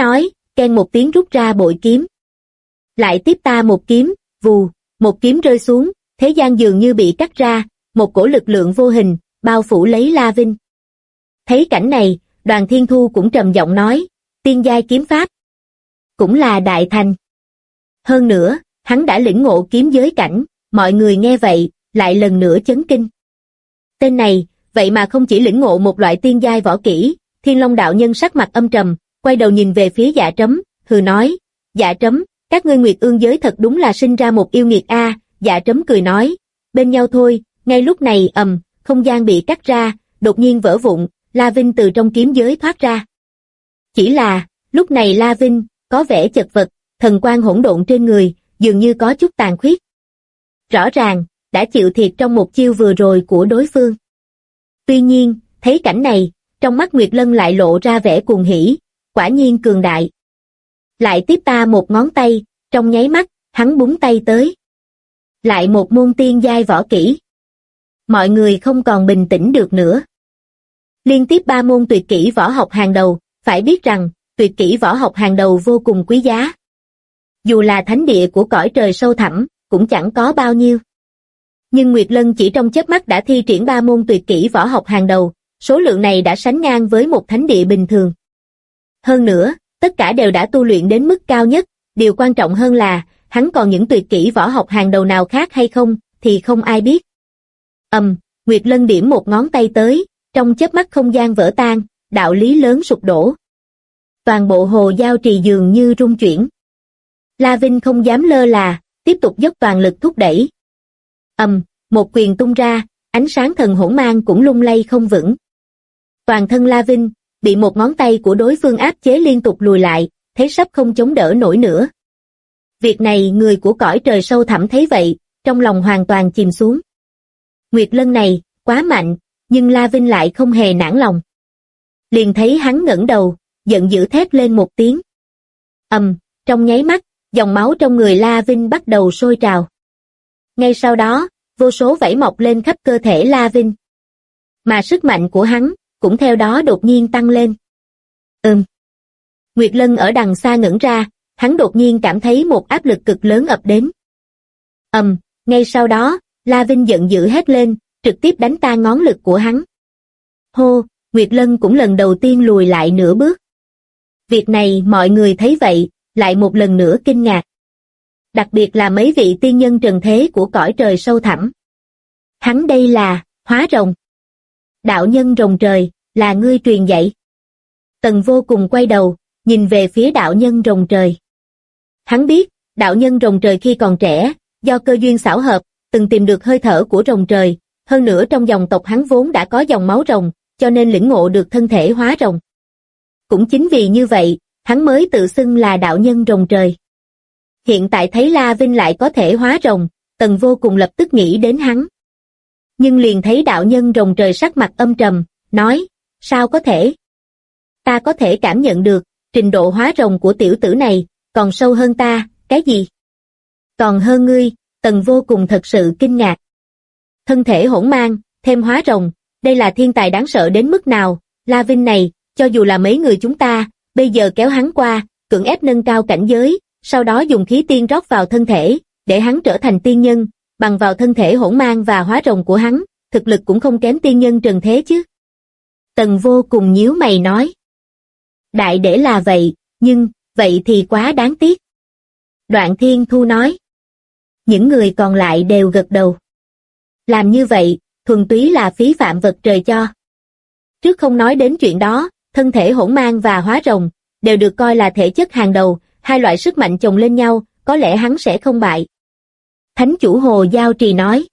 keng một tiếng rút ra bội kiếm. Lại tiếp ta một kiếm, vù, một kiếm rơi xuống, thế gian dường như bị cắt ra, một cổ lực lượng vô hình, bao phủ lấy La Vinh. Thấy cảnh này, Đoàn Thiên Thu cũng trầm giọng nói, tiên giai kiếm pháp. Cũng là đại thành. Hơn nữa, hắn đã lĩnh ngộ kiếm giới cảnh, mọi người nghe vậy, lại lần nữa chấn kinh. Tên này, vậy mà không chỉ lĩnh ngộ một loại tiên giai võ kỹ, Thiên Long đạo nhân sắc mặt âm trầm, quay đầu nhìn về phía Dạ Trấm, hừ nói, Dạ Trấm, các ngươi Nguyệt Ương giới thật đúng là sinh ra một yêu nghiệt a. Dạ Trấm cười nói, bên nhau thôi. Ngay lúc này không gian bị cắt ra, đột nhiên vỡ vụn, La Vinh từ trong kiếm giới thoát ra. Chỉ là, lúc này La Vinh, có vẻ chật vật, thần quang hỗn độn trên người, dường như có chút tàn khuyết. Rõ ràng, đã chịu thiệt trong một chiêu vừa rồi của đối phương. Tuy nhiên, thấy cảnh này, trong mắt Nguyệt Lân lại lộ ra vẻ cuồng hỉ, quả nhiên cường đại. Lại tiếp ta một ngón tay, trong nháy mắt, hắn búng tay tới. Lại một môn tiên giai võ kỹ. Mọi người không còn bình tĩnh được nữa. Liên tiếp 3 môn tuyệt kỹ võ học hàng đầu, phải biết rằng, tuyệt kỹ võ học hàng đầu vô cùng quý giá. Dù là thánh địa của cõi trời sâu thẳm, cũng chẳng có bao nhiêu. Nhưng Nguyệt Lân chỉ trong chớp mắt đã thi triển 3 môn tuyệt kỹ võ học hàng đầu, số lượng này đã sánh ngang với một thánh địa bình thường. Hơn nữa, tất cả đều đã tu luyện đến mức cao nhất, điều quan trọng hơn là, hắn còn những tuyệt kỹ võ học hàng đầu nào khác hay không, thì không ai biết. Nguyệt Lân điểm một ngón tay tới, trong chớp mắt không gian vỡ tan, đạo lý lớn sụp đổ. Toàn bộ hồ giao trì dường như rung chuyển. La Vinh không dám lơ là, tiếp tục dốc toàn lực thúc đẩy. Một quyền tung ra, ánh sáng thần hỗn mang cũng lung lay không vững. Toàn thân La Vinh, bị một ngón tay của đối phương áp chế liên tục lùi lại, thấy sắp không chống đỡ nổi nữa. Việc này người của cõi trời sâu thẳm thấy vậy, trong lòng hoàn toàn chìm xuống. Nguyệt Lân này, quá mạnh, nhưng La Vinh lại không hề nản lòng. Liền thấy hắn ngẩng đầu, giận dữ thét lên một tiếng. Trong nháy mắt, dòng máu trong người La Vinh bắt đầu sôi trào. Ngay sau đó, vô số vảy mọc lên khắp cơ thể La Vinh. Mà sức mạnh của hắn, cũng theo đó đột nhiên tăng lên. Nguyệt Lân ở đằng xa ngẩn ra, hắn đột nhiên cảm thấy một áp lực cực lớn ập đến. Ngay sau đó, La Vinh giận dữ hét lên, trực tiếp đánh tan ngón lực của hắn. Hô, Nguyệt Lân cũng lần đầu tiên lùi lại nửa bước. Việc này mọi người thấy vậy, lại một lần nữa kinh ngạc. Đặc biệt là mấy vị tiên nhân trần thế của cõi trời sâu thẳm. Hắn đây là, hóa rồng. Đạo nhân rồng trời, là ngươi truyền dạy. Tần Vô Cùng quay đầu, nhìn về phía đạo nhân rồng trời. Hắn biết, đạo nhân rồng trời khi còn trẻ, do cơ duyên xảo hợp, từng tìm được hơi thở của rồng trời, hơn nữa trong dòng tộc hắn vốn đã có dòng máu rồng, cho nên lĩnh ngộ được thân thể hóa rồng. Cũng chính vì như vậy, hắn mới tự xưng là đạo nhân rồng trời. Hiện tại thấy La Vinh lại có thể hóa rồng, Tần Vô Cùng lập tức nghĩ đến hắn. Nhưng liền thấy đạo nhân rồng trời sắc mặt âm trầm, nói, sao có thể? Ta có thể cảm nhận được, trình độ hóa rồng của tiểu tử này, còn sâu hơn ta, cái gì? Còn hơn ngươi, Tần Vô Cùng thật sự kinh ngạc. Thân thể hỗn mang, thêm hóa rồng, đây là thiên tài đáng sợ đến mức nào, La Vinh này, cho dù là mấy người chúng ta, bây giờ kéo hắn qua, cưỡng ép nâng cao cảnh giới, sau đó dùng khí tiên rót vào thân thể, để hắn trở thành tiên nhân, bằng vào thân thể hỗn mang và hóa rồng của hắn, thực lực cũng không kém tiên nhân trần thế chứ. Tần Vô Cùng nhíu mày nói. Đại để là vậy, nhưng, vậy thì quá đáng tiếc. Đoạn Thiên Thu nói. Những người còn lại đều gật đầu. Làm như vậy, thuần túy là phí phạm vật trời cho. Trước không nói đến chuyện đó, thân thể hỗn mang và hóa rồng, đều được coi là thể chất hàng đầu, hai loại sức mạnh chồng lên nhau, có lẽ hắn sẽ không bại. Thánh chủ Hồ Giao Trì nói.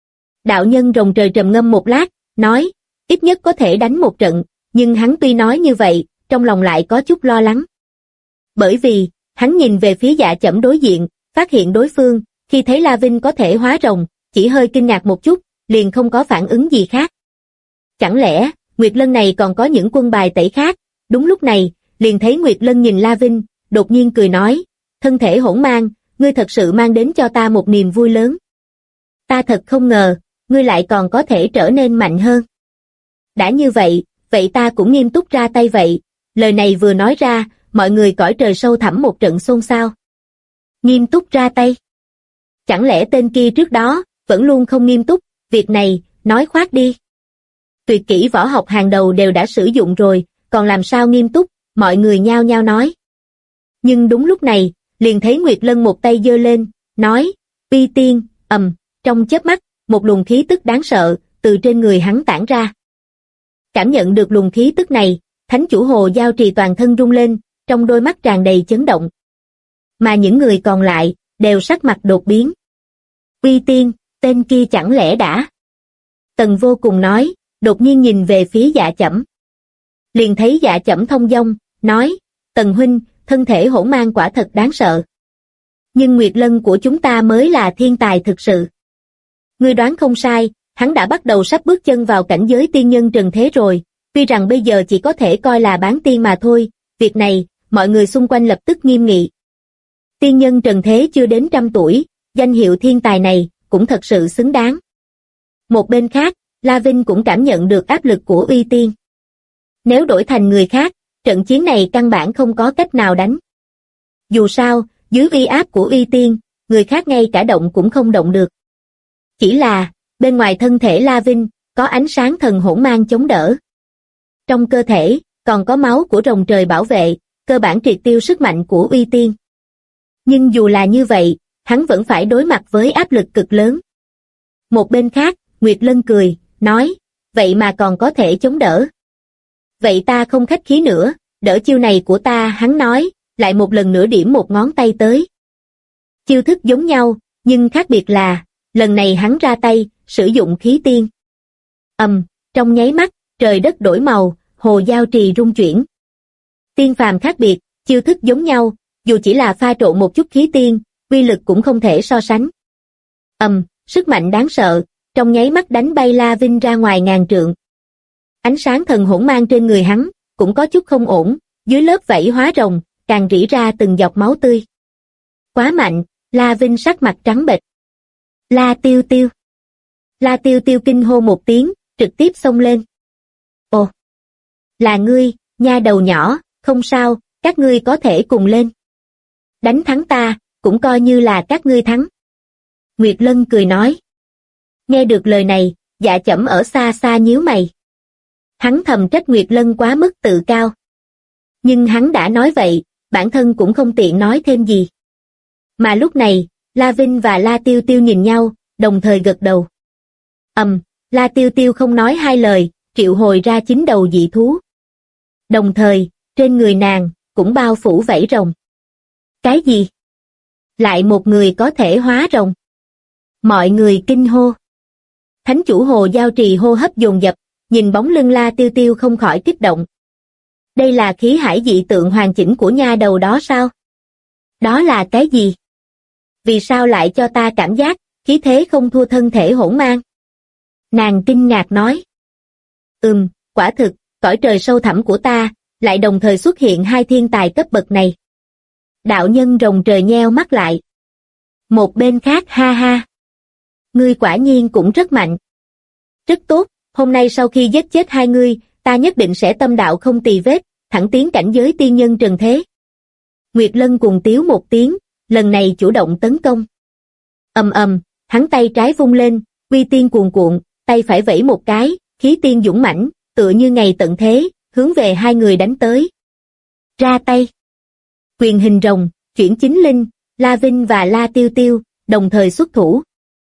Đạo nhân rồng trời trầm ngâm một lát, nói, ít nhất có thể đánh một trận, nhưng hắn tuy nói như vậy, trong lòng lại có chút lo lắng. Bởi vì, hắn nhìn về phía Dạ Chẩm đối diện, phát hiện đối phương, khi thấy La Vinh có thể hóa rồng, chỉ hơi kinh ngạc một chút, liền không có phản ứng gì khác. Chẳng lẽ, Nguyệt Lân này còn có những quân bài tẩy khác? Đúng lúc này, liền thấy Nguyệt Lân nhìn La Vinh, đột nhiên cười nói, thân thể hỗn mang, ngươi thật sự mang đến cho ta một niềm vui lớn. Ta thật không ngờ, ngươi lại còn có thể trở nên mạnh hơn. Đã như vậy, vậy ta cũng nghiêm túc ra tay vậy. Lời này vừa nói ra, mọi người cõi trời sâu thẳm một trận xôn xao. Nghiêm túc ra tay. Chẳng lẽ tên kia trước đó vẫn luôn không nghiêm túc, việc này, nói khoác đi. Tuyệt kỹ võ học hàng đầu đều đã sử dụng rồi, còn làm sao nghiêm túc, mọi người nhao nhao nói. Nhưng đúng lúc này, liền thấy Nguyệt Lân một tay giơ lên, nói, Uy Tiên, trong chớp mắt, một luồng khí tức đáng sợ, từ trên người hắn tản ra. Cảm nhận được luồng khí tức này, thánh chủ Hồ Giao Trì toàn thân rung lên, trong đôi mắt tràn đầy chấn động. Mà những người còn lại, đều sắc mặt đột biến. Uy Tiên, tên kia chẳng lẽ đã... Tần Vô Cùng nói, đột nhiên nhìn về phía Dạ Chẩm. Liền thấy Dạ Chẩm thông dong, nói, Tần huynh, thân thể hỗn mang quả thật đáng sợ. Nhưng Nguyệt Lân của chúng ta mới là thiên tài thực sự. Ngươi đoán không sai, hắn đã bắt đầu sắp bước chân vào cảnh giới tiên nhân trần thế rồi, tuy rằng bây giờ chỉ có thể coi là bán tiên mà thôi, việc này, mọi người xung quanh lập tức nghiêm nghị. Tiên nhân trần thế chưa đến 100 tuổi, danh hiệu thiên tài này cũng thật sự xứng đáng. Một bên khác, La Vinh cũng cảm nhận được áp lực của Uy Tiên. Nếu đổi thành người khác, trận chiến này căn bản không có cách nào đánh. Dù sao, dưới uy áp của Uy Tiên, người khác ngay cả động cũng không động được. Chỉ là, bên ngoài thân thể La Vinh, có ánh sáng thần hỗn mang chống đỡ. Trong cơ thể, còn có máu của rồng trời bảo vệ, cơ bản triệt tiêu sức mạnh của Uy Tiên. Nhưng dù là như vậy, hắn vẫn phải đối mặt với áp lực cực lớn. Một bên khác, Nguyệt Lân cười, nói, vậy mà còn có thể chống đỡ. Vậy ta không khách khí nữa, đỡ chiêu này của ta, hắn nói, lại một lần nữa điểm một ngón tay tới. Chiêu thức giống nhau, nhưng khác biệt là, lần này hắn ra tay, sử dụng khí tiên. Trong nháy mắt, trời đất đổi màu, Hồ Giao Trì rung chuyển. Tiên phàm khác biệt, chiêu thức giống nhau, dù chỉ là pha trộn một chút khí tiên, uy lực cũng không thể so sánh. Sức mạnh đáng sợ, trong nháy mắt đánh bay La Vinh ra ngoài ngàn trượng. Ánh sáng thần hỗn mang trên người hắn, cũng có chút không ổn, dưới lớp vảy hóa rồng, càng rỉ ra từng giọt máu tươi. Quá mạnh, La Vinh sắc mặt trắng bệch. La Tiêu Tiêu. La Tiêu Tiêu kinh hô một tiếng, trực tiếp xông lên. Ồ, là ngươi, nha đầu nhỏ, không sao, các ngươi có thể cùng lên. Đánh thắng ta, cũng coi như là các ngươi thắng. Nguyệt Lân cười nói. Nghe được lời này, Dạ Chẩm ở xa xa nhíu mày. Hắn thầm trách Nguyệt Lân quá mức tự cao. Nhưng hắn đã nói vậy, bản thân cũng không tiện nói thêm gì. Mà lúc này, La Vinh và La Tiêu Tiêu nhìn nhau, đồng thời gật đầu. La Tiêu Tiêu không nói hai lời, triệu hồi ra 9 đầu dị thú. Đồng thời, trên người nàng, cũng bao phủ vảy rồng. Cái gì? Lại một người có thể hóa rồng. Mọi người kinh hô. Thánh chủ Hồ Giao Trì hô hấp dồn dập, nhìn bóng lưng La Tiêu Tiêu không khỏi kích động. Đây là khí hải dị tượng hoàn chỉnh của nha đầu đó sao? Đó là cái gì? Vì sao lại cho ta cảm giác, khí thế không thua thân thể hỗn mang? Nàng kinh ngạc nói. Quả thực, cõi trời sâu thẳm của ta, lại đồng thời xuất hiện 2 thiên tài cấp bậc này. Đạo nhân rồng trời nheo mắt lại. Một bên khác ha ha. Ngươi quả nhiên cũng rất mạnh. Rất tốt, hôm nay sau khi giết chết 2 ngươi, ta nhất định sẽ tâm đạo không tì vết, thẳng tiến cảnh giới tiên nhân trần thế. Nguyệt Lân cùng tiếu một tiếng, lần này chủ động tấn công. Hắn tay trái vung lên, uy tiên cuồn cuộn, tay phải vẫy một cái, khí tiên dũng mãnh, tựa như ngày tận thế, hướng về 2 người đánh tới. Ra tay. Quyền hình rồng, chuyển chính linh, La Vinh và La Tiêu Tiêu, đồng thời xuất thủ.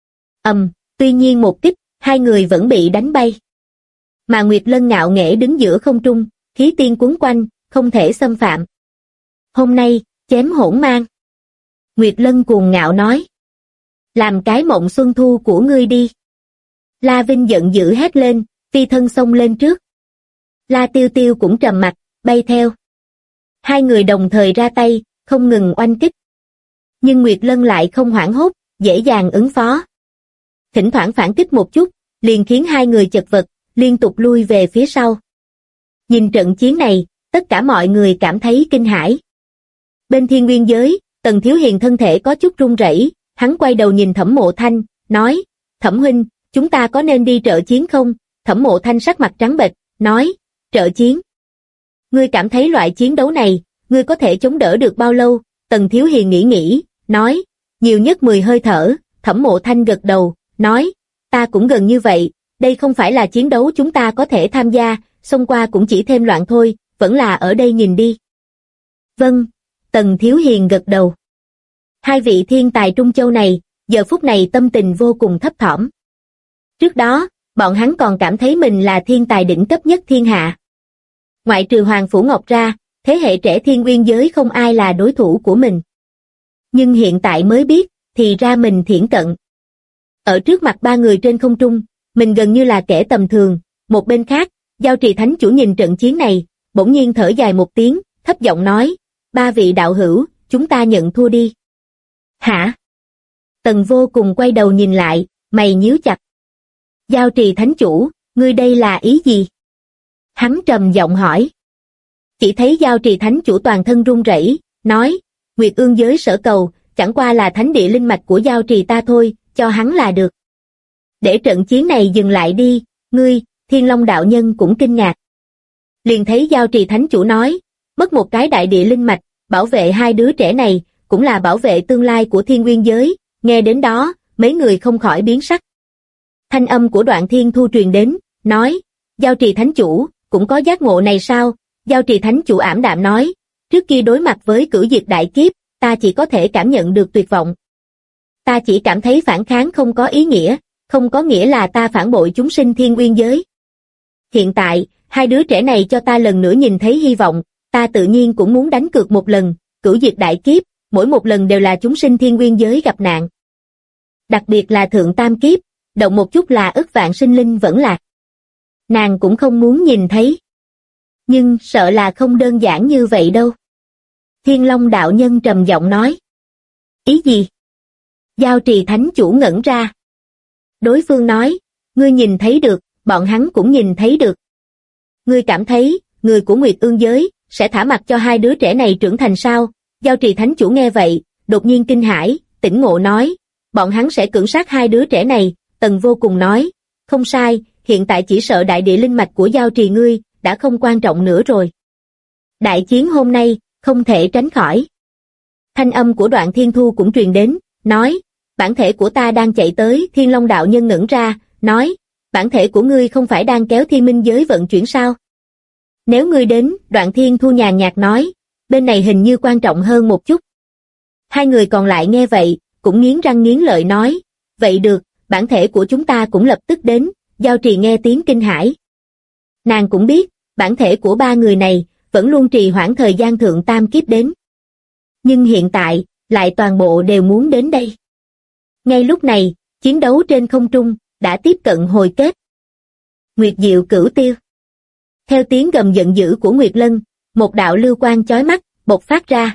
Tuy nhiên một kích, 2 người vẫn bị đánh bay. Mà Nguyệt Lân ngạo nghễ đứng giữa không trung, khí tiên cuốn quanh, không thể xâm phạm. Hôm nay, chém hỗn mang. Nguyệt Lân cuồng ngạo nói. Làm cái mộng xuân thu của ngươi đi. La Vinh giận dữ hét lên, phi thân xông lên trước. La Tiêu Tiêu cũng trầm mặt, bay theo. 2 người đồng thời ra tay, không ngừng oanh kích. Nhưng Nguyệt Lân lại không hoảng hốt, dễ dàng ứng phó. Thỉnh thoảng phản kích một chút, liền khiến 2 người chật vật, liên tục lui về phía sau. Nhìn trận chiến này, tất cả mọi người cảm thấy kinh hãi. Bên Thiên Nguyên giới, Tần Thiếu Hiền thân thể có chút run rẩy, hắn quay đầu nhìn Thẩm Mộ Thanh, nói, Thẩm huynh, chúng ta có nên đi trợ chiến không? Thẩm Mộ Thanh sắc mặt trắng bệch, nói, trợ chiến. Ngươi cảm thấy loại chiến đấu này, ngươi có thể chống đỡ được bao lâu? Tần Thiếu Hiền nghĩ, nói, nhiều nhất 10 hơi thở. Thẩm Mộ Thanh gật đầu, nói, ta cũng gần như vậy, đây không phải là chiến đấu chúng ta có thể tham gia, xông qua cũng chỉ thêm loạn thôi, vẫn là ở đây nhìn đi. Vâng, Tần Thiếu Hiền gật đầu. Hai vị thiên tài Trung Châu này, giờ phút này tâm tình vô cùng thấp thỏm. Trước đó, bọn hắn còn cảm thấy mình là thiên tài đỉnh cấp nhất thiên hạ. Ngoại trừ Hoàng Phủ Ngọc ra, thế hệ trẻ thiên nguyên giới không ai là đối thủ của mình. Nhưng hiện tại mới biết, thì ra mình thiển cận. Ở trước mặt ba người trên không trung, mình gần như là kẻ tầm thường. Một bên khác, Giao Trì Thánh Chủ nhìn trận chiến này, bỗng nhiên thở dài một tiếng, thấp giọng nói, ba vị đạo hữu, chúng ta nhận thua đi. Hả? Tần Vô Cùng quay đầu nhìn lại, mày nhíu chặt. Giao Trì Thánh Chủ, ngươi đây là ý gì? Hắn trầm giọng hỏi. Chỉ thấy Giao Trì Thánh Chủ toàn thân run rẩy, nói, Nguyệt Ương giới sở cầu, chẳng qua là thánh địa linh mạch của Giao Trì ta thôi, cho hắn là được. Để trận chiến này dừng lại đi, ngươi, Thiên Long đạo nhân cũng kinh ngạc. Liền thấy Giao Trì Thánh Chủ nói, mất một cái đại địa linh mạch, bảo vệ hai đứa trẻ này, cũng là bảo vệ tương lai của thiên nguyên giới, nghe đến đó, mấy người không khỏi biến sắc. Thanh âm của Đoạn Thiên Thu truyền đến, nói, Giao Trì Thánh Chủ, cũng có giác ngộ này sao? Giao Trì Thánh Chủ ảm đạm nói, trước kia đối mặt với cửu diệt đại kiếp, ta chỉ có thể cảm nhận được tuyệt vọng. Ta chỉ cảm thấy phản kháng không có ý nghĩa, không có nghĩa là ta phản bội chúng sinh thiên nguyên giới. Hiện tại, hai đứa trẻ này cho ta lần nữa nhìn thấy hy vọng, ta tự nhiên cũng muốn đánh cược một lần, cửu diệt đại kiếp, mỗi một lần đều là chúng sinh thiên nguyên giới gặp nạn. Đặc biệt là thượng tam kiếp, động một chút là ức vạn sinh linh vẫn lạc. Nàng cũng không muốn nhìn thấy. Nhưng sợ là không đơn giản như vậy đâu. Thiên Long đạo nhân trầm giọng nói. Ý gì? Giao Trì Thánh Chủ ngẩn ra. Đối phương nói, ngươi nhìn thấy được, bọn hắn cũng nhìn thấy được. Ngươi cảm thấy, người của Nguyệt Ương giới, sẽ thả mặc cho hai đứa trẻ này trưởng thành sao? Giao Trì Thánh Chủ nghe vậy, đột nhiên kinh hãi, tỉnh ngộ nói, bọn hắn sẽ cưỡng sát hai đứa trẻ này. Tần Vô Cùng nói, không sai, hiện tại chỉ sợ đại địa linh mạch của Giao Trì ngươi, đã không quan trọng nữa rồi. Đại chiến hôm nay, không thể tránh khỏi. Thanh âm của Đoạn Thiên Thu cũng truyền đến, nói, bản thể của ta đang chạy tới. Thiên Long đạo nhân ngẩn ra, nói, bản thể của ngươi không phải đang kéo thiên minh giới vận chuyển sao? Nếu ngươi đến, Đoạn Thiên Thu nhàn nhạt nói, bên này hình như quan trọng hơn một chút. Hai người còn lại nghe vậy, cũng nghiến răng nghiến lợi nói, vậy được, bản thể của chúng ta cũng lập tức đến. Giao Trì nghe tiếng kinh hãi. Nàng cũng biết, bản thể của ba người này, vẫn luôn trì hoãn thời gian thượng tam kiếp đến. Nhưng hiện tại, lại toàn bộ đều muốn đến đây. Ngay lúc này, chiến đấu trên không trung, đã tiếp cận hồi kết. Nguyệt Diệu Cửu Tiêu. Theo tiếng gầm giận dữ của Nguyệt Lân, một đạo lưu quang chói mắt, bộc phát ra.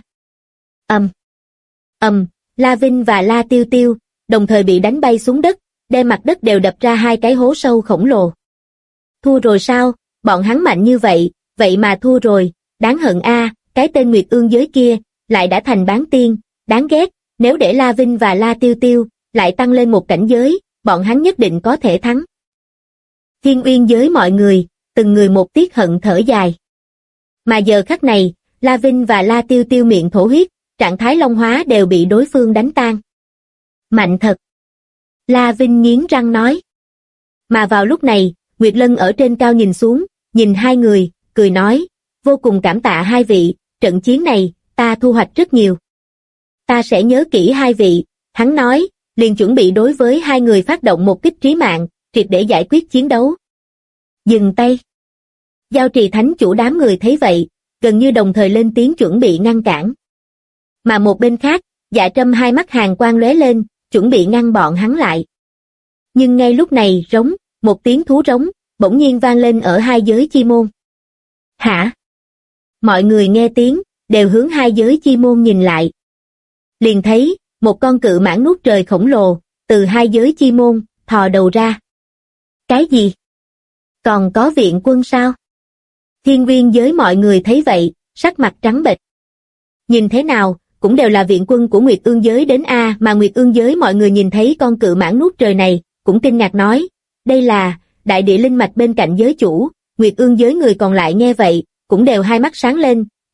La Vinh và La Tiêu Tiêu, đồng thời bị đánh bay xuống đất, đem mặt đất đều đập ra hai cái hố sâu khổng lồ. Thua rồi sao? Bọn hắn mạnh như vậy, vậy mà thua rồi, đáng hận a, cái tên Nguyệt Ương giới kia, lại đã thành bán tiên, đáng ghét, nếu để La Vinh và La Tiêu Tiêu, lại tăng lên một cảnh giới, bọn hắn nhất định có thể thắng. Thiên Uyên giới mọi người, từng người một tiếc hận thở dài. Mà giờ khắc này, La Vinh và La Tiêu Tiêu miệng thổ huyết, trạng thái long hóa đều bị đối phương đánh tan. Mạnh thật. La Vinh nghiến răng nói. Mà vào lúc này, Nguyệt Lân ở trên cao nhìn xuống, nhìn hai người, cười nói, vô cùng cảm tạ hai vị, trận chiến này, ta thu hoạch rất nhiều. Ta sẽ nhớ kỹ hai vị, hắn nói, liền chuẩn bị đối với hai người phát động một kích trí mạng, triệt để giải quyết chiến đấu. Dừng tay. Giao Trì Thánh Chủ đám người thấy vậy, gần như đồng thời lên tiếng chuẩn bị ngăn cản. Mà một bên khác, Dạ Trâm hai mắt hàn quang lóe lên, chuẩn bị ngăn bọn hắn lại. Nhưng ngay lúc này rống, một tiếng thú rống, bỗng nhiên vang lên ở hai giới chi môn. Hả? Mọi người nghe tiếng, đều hướng hai giới chi môn nhìn lại. Liền thấy, một con cự mãng nuốt trời khổng lồ, từ hai giới chi môn, thò đầu ra. Cái gì? Còn có viện quân sao? Thiên Uyên giới mọi người thấy vậy, sắc mặt trắng bệch. Nhìn thế nào, cũng đều là viện quân của Nguyệt Ương giới đến a, mà Nguyệt Ương giới mọi người nhìn thấy con cự mãng nuốt trời này, cũng kinh ngạc nói, đây là đại địa linh mạch bên cạnh giới chủ. Nguyệt Ương giới người còn lại nghe vậy, cũng đều hai mắt sáng lên,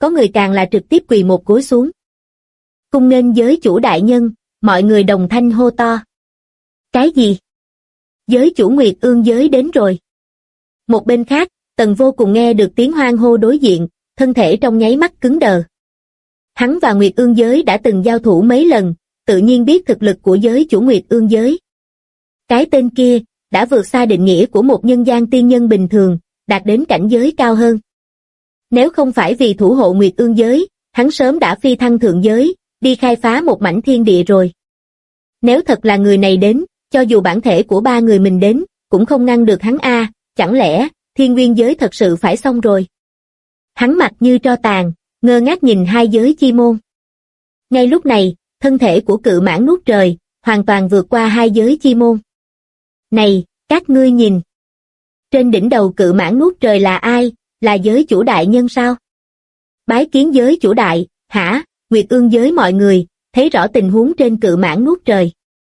có người càng là trực tiếp quỳ một gối xuống. Cung nghênh giới chủ đại nhân, mọi người đồng thanh hô to. Cái gì? Giới chủ Nguyệt Ương giới đến rồi. Một bên khác, Tần Vô Cùng nghe được tiếng hoan hô đối diện, thân thể trong nháy mắt cứng đờ. Hắn và Nguyệt Ương giới đã từng giao thủ mấy lần, tự nhiên biết thực lực của giới chủ Nguyệt Ương giới. Cái tên kia đã vượt xa định nghĩa của một nhân gian tiên nhân bình thường, đạt đến cảnh giới cao hơn. Nếu không phải vì thủ hộ Nguyệt Ương giới, hắn sớm đã phi thăng thượng giới, đi khai phá một mảnh thiên địa rồi. Nếu thật là người này đến, cho dù bản thể của ba người mình đến, cũng không ngăn được hắn a, chẳng lẽ thiên nguyên giới thật sự phải xong rồi. Hắn mặt như tro tàn, ngơ ngác nhìn hai giới chi môn. Ngay lúc này, thân thể của cự mãng nuốt trời, hoàn toàn vượt qua hai giới chi môn. Này, các ngươi nhìn. Trên đỉnh đầu cự mãng nuốt trời là ai, là giới chủ đại nhân sao? Bái kiến giới chủ đại, hả? Nguyệt Ương giới mọi người, thấy rõ tình huống trên cự mãng nuốt trời.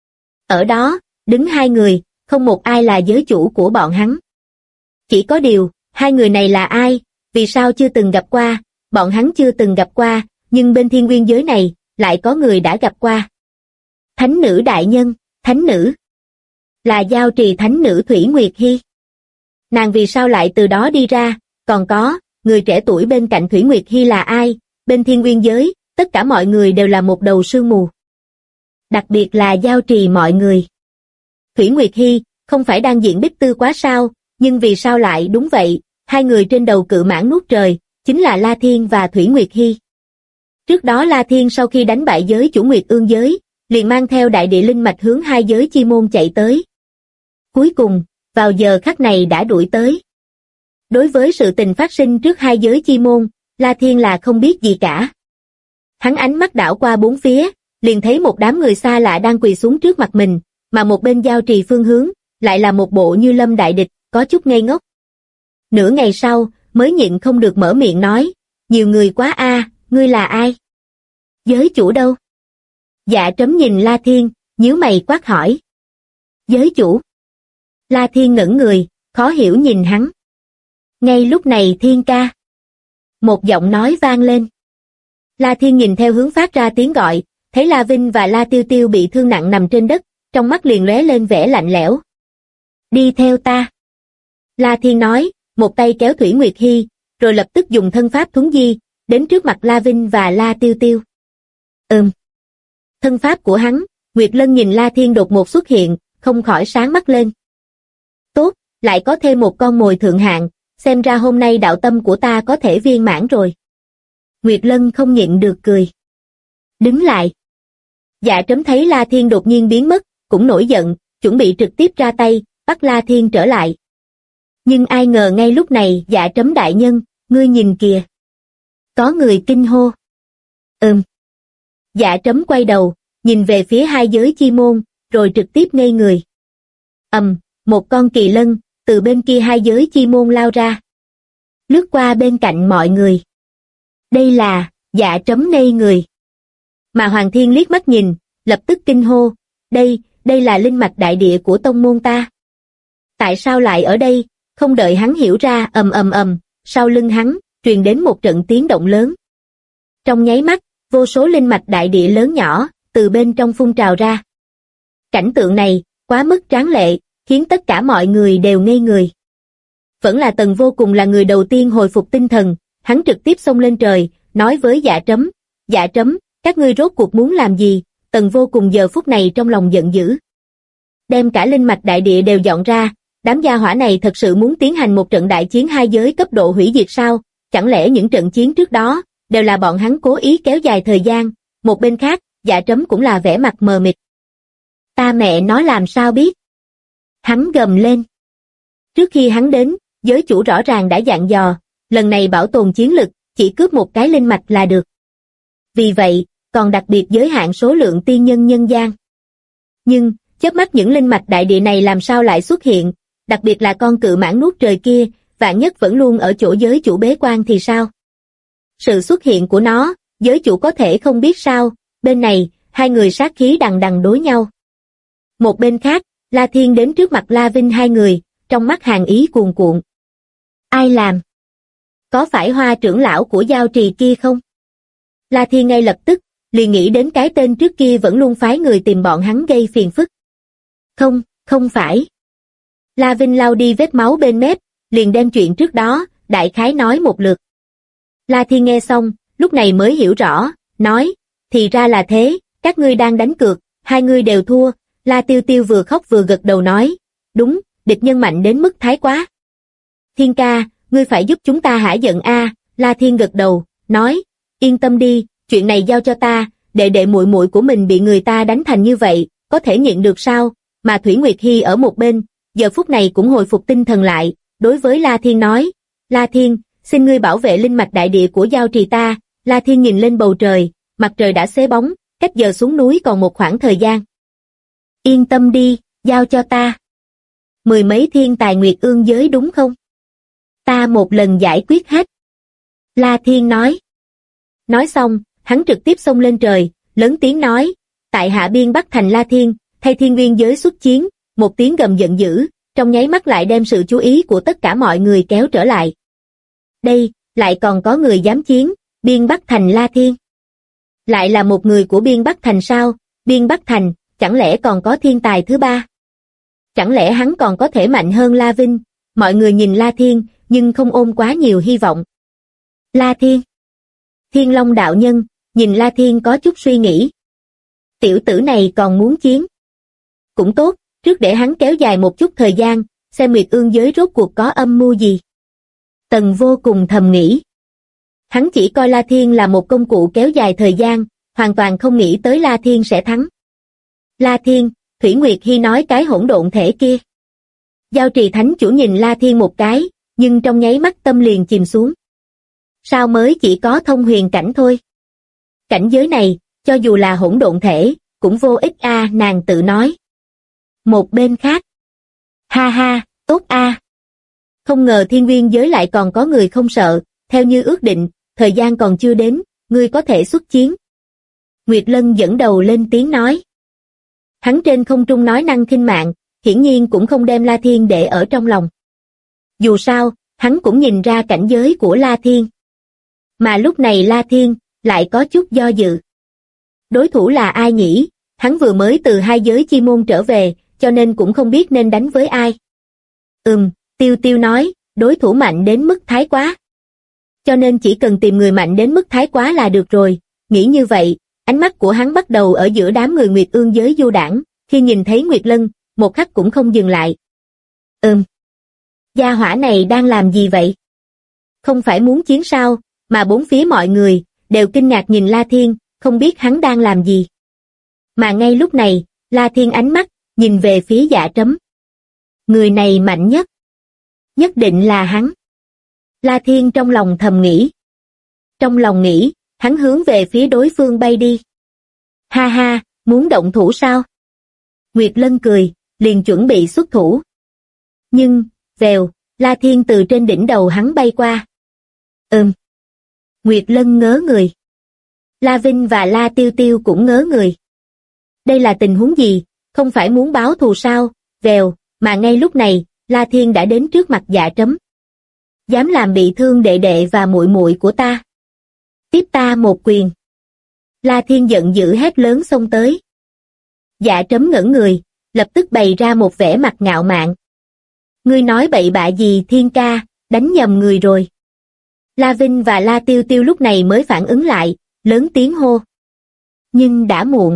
Ở đó, đứng hai người, không một ai là giới chủ của bọn hắn. Chỉ có điều, hai người này là ai, vì sao chưa từng gặp qua, bọn hắn chưa từng gặp qua, nhưng bên thiên nguyên giới này, lại có người đã gặp qua. Thánh nữ đại nhân, thánh nữ. Là giao trì thánh nữ Thủy Nguyệt Hy. Nàng vì sao lại từ đó đi ra, còn có, người trẻ tuổi bên cạnh Thủy Nguyệt Hy là ai, bên thiên nguyên giới, tất cả mọi người đều là một đầu sương mù. Đặc biệt là giao trì mọi người. Thủy Nguyệt Hy, không phải đang diễn Bích Tư quá sao, nhưng vì sao lại đúng vậy, hai người trên đầu cự mãng nuốt trời, chính là La Thiên và Thủy Nguyệt Hy. Trước đó La Thiên sau khi đánh bại giới chủ Nguyệt Ương giới, liền mang theo đại địa linh mạch hướng hai giới chi môn chạy tới. Cuối cùng, vào giờ khắc này đã đuổi tới. Đối với sự tình phát sinh trước hai giới chi môn, La Thiên là không biết gì cả. Hắn ánh mắt đảo qua bốn phía, liền thấy một đám người xa lạ đang quỳ xuống trước mặt mình, mà một bên giao trì phương hướng, lại là một bộ như lâm đại địch, có chút ngây ngốc. Nửa ngày sau, mới nhịn không được mở miệng nói, nhiều người quá a, ngươi là ai? Giới chủ đâu? Dạ Trấm nhìn La Thiên, nhíu mày quát hỏi. Giới chủ? La Thiên ngẩn người, khó hiểu nhìn hắn. Ngay lúc này Thiên ca. Một giọng nói vang lên. La Thiên nhìn theo hướng phát ra tiếng gọi, thấy La Vinh và La Tiêu Tiêu bị thương nặng nằm trên đất, trong mắt liền lóe lên vẻ lạnh lẽo. Đi theo ta. La Thiên nói, một tay kéo Thủy Nguyệt Hy, rồi lập tức dùng thân pháp thuấn di, đến trước mặt La Vinh và La Tiêu Tiêu. Thân pháp của hắn, Nguyệt Lân nhìn La Thiên đột ngột xuất hiện, không khỏi sáng mắt lên. Tốt, lại có thêm một con mồi thượng hạng, xem ra hôm nay đạo tâm của ta có thể viên mãn rồi. Nguyệt Lân không nhịn được cười. Đứng lại. Dạ Trấm thấy La Thiên đột nhiên biến mất, cũng nổi giận, chuẩn bị trực tiếp ra tay, bắt La Thiên trở lại. Nhưng ai ngờ ngay lúc này Dạ Trấm đại nhân, ngươi nhìn kìa. Có người kinh hô. Dạ Trấm quay đầu, nhìn về phía hai giới chi môn, rồi trực tiếp ngây người. Một con kỳ lân, từ bên kia hai giới chi môn lao ra. Lướt qua bên cạnh mọi người. Đây là, Dạ Trấm ngây người. Mà Hoàng Thiên liếc mắt nhìn, lập tức kinh hô, đây là linh mạch đại địa của tông môn ta. Tại sao lại ở đây, không đợi hắn hiểu ra, sau lưng hắn, truyền đến một trận tiếng động lớn. Trong nháy mắt, vô số linh mạch đại địa lớn nhỏ, từ bên trong phun trào ra. Cảnh tượng này, quá mức tráng lệ, khiến tất cả mọi người đều ngây người. Vẫn là Tần Vô Cùng là người đầu tiên hồi phục tinh thần, hắn trực tiếp xông lên trời, nói với Dạ Trấm, các ngươi rốt cuộc muốn làm gì? Tần Vô Cùng giờ phút này trong lòng giận dữ. Đem cả linh mạch đại địa đều dọn ra, đám gia hỏa này thật sự muốn tiến hành một trận đại chiến hai giới cấp độ hủy diệt sao? Chẳng lẽ những trận chiến trước đó, đều là bọn hắn cố ý kéo dài thời gian? Một bên khác, Dạ Trấm cũng là vẻ mặt mờ mịt. Ta mẹ nói làm sao biết? Hắn gầm lên. Trước khi hắn đến, giới chủ rõ ràng đã dặn dò, lần này bảo tồn chiến lực, chỉ cướp một cái linh mạch là được. Vì vậy, còn đặc biệt giới hạn số lượng tiên nhân nhân gian. Nhưng, chớp mắt những linh mạch đại địa này làm sao lại xuất hiện, đặc biệt là con cự mãng nuốt trời kia, vạn nhất vẫn luôn ở chỗ giới chủ bế quan thì sao? Sự xuất hiện của nó, giới chủ có thể không biết sao, bên này, hai người sát khí đằng đằng đối nhau. Một bên khác, La Thiên đến trước mặt La Vinh hai người, trong mắt hàn ý cuồn cuộn. Ai làm? Có phải Hoa trưởng lão của giao trì kia không? La Thiên ngay lập tức, liền nghĩ đến cái tên trước kia vẫn luôn phái người tìm bọn hắn gây phiền phức. Không, không phải. La Vinh lau đi vết máu bên mép, liền đem chuyện trước đó, đại khái nói một lượt. La Thiên nghe xong, lúc này mới hiểu rõ, nói, thì ra là thế, các ngươi đang đánh cược, hai ngươi đều thua. La Tiêu Tiêu vừa khóc vừa gật đầu nói, đúng, địch nhân mạnh đến mức thái quá. Thiên ca, ngươi phải giúp chúng ta hả giận a. La Thiên gật đầu, nói, yên tâm đi, chuyện này giao cho ta, đệ đệ muội muội của mình bị người ta đánh thành như vậy, có thể nhịn được sao? Mà Thủy Nguyệt Hy ở một bên, giờ phút này cũng hồi phục tinh thần lại, đối với La Thiên nói, La Thiên, xin ngươi bảo vệ linh mạch đại địa của giao trì ta. La Thiên nhìn lên bầu trời, mặt trời đã xế bóng, cách giờ xuống núi còn một khoảng thời gian. Yên tâm đi, giao cho ta. Mười mấy thiên tài nguyệt ương giới đúng không? Ta một lần giải quyết hết. La Thiên nói. Nói xong, hắn trực tiếp xông lên trời, lớn tiếng nói, tại hạ biên Bắc Thành La Thiên, thay thiên nguyên giới xuất chiến, một tiếng gầm giận dữ, trong nháy mắt lại đem sự chú ý của tất cả mọi người kéo trở lại. Đây, lại còn có người dám chiến, biên Bắc Thành La Thiên. Lại là một người của biên Bắc Thành sao? Biên Bắc Thành, chẳng lẽ còn có thiên tài thứ ba? Chẳng lẽ hắn còn có thể mạnh hơn La Vinh? Mọi người nhìn La Thiên, nhưng không ôm quá nhiều hy vọng. La Thiên. Thiên Long đạo nhân, nhìn La Thiên có chút suy nghĩ. Tiểu tử này còn muốn chiến. Cũng tốt, trước để hắn kéo dài một chút thời gian, xem Nguyệt Ương giới rốt cuộc có âm mưu gì. Tần vô cùng thầm nghĩ. Hắn chỉ coi La Thiên là một công cụ kéo dài thời gian, hoàn toàn không nghĩ tới La Thiên sẽ thắng. La Thiên, Thủy Nguyệt Hy nói cái hỗn độn thể kia. Giao trì thánh chủ nhìn La Thiên một cái, nhưng trong nháy mắt tâm liền chìm xuống. Sao mới chỉ có thông huyền cảnh thôi? Cảnh giới này, cho dù là hỗn độn thể, cũng vô ích a, nàng tự nói. Một bên khác. Ha ha, tốt a. Không ngờ thiên nguyên giới lại còn có người không sợ, theo như ước định, thời gian còn chưa đến, ngươi có thể xuất chiến. Nguyệt Lân dẫn đầu lên tiếng nói. Hắn trên không trung nói năng khinh mạn, hiển nhiên cũng không đem La Thiên để ở trong lòng. Dù sao, hắn cũng nhìn ra cảnh giới của La Thiên. Mà lúc này La Thiên lại có chút do dự. Đối thủ là ai nhỉ? Hắn vừa mới từ hai giới chi môn trở về, cho nên cũng không biết nên đánh với ai. Tiêu Tiêu nói, đối thủ mạnh đến mức thái quá. Cho nên chỉ cần tìm người mạnh đến mức thái quá là được rồi. Nghĩ như vậy, ánh mắt của hắn bắt đầu ở giữa đám người Nguyệt Ương giới du đãng, khi nhìn thấy Nguyệt Lân, một khắc cũng không dừng lại. Gia hỏa này đang làm gì vậy? Không phải muốn chiến sao, mà bốn phía mọi người đều kinh ngạc nhìn La Thiên, không biết hắn đang làm gì. Mà ngay lúc này, La Thiên ánh mắt nhìn về phía Dạ Trấm. Người này mạnh nhất. Nhất định là hắn. La Thiên trong lòng thầm nghĩ. Trong lòng nghĩ, hắn hướng về phía đối phương bay đi. Ha ha, muốn động thủ sao? Nguyệt Lân cười, liền chuẩn bị xuất thủ. Nhưng, vèo, La Thiên từ trên đỉnh đầu hắn bay qua. Nguyệt Lân ngớ người. La Vinh và La Tiêu Tiêu cũng ngớ người. Đây là tình huống gì, không phải muốn báo thù sao? Vèo, mà ngay lúc này, La Thiên đã đến trước mặt Dạ Trấm. Dám làm bị thương đệ đệ và muội muội của ta. Tiếp ta một quyền. La Thiên giận dữ hét lớn xông tới. Dạ Trấm ngẩn người, lập tức bày ra một vẻ mặt ngạo mạn. Ngươi nói bậy bạ gì Thiên ca, đánh nhầm người rồi. La Vinh và La Tiêu Tiêu lúc này mới phản ứng lại, lớn tiếng hô. Nhưng đã muộn.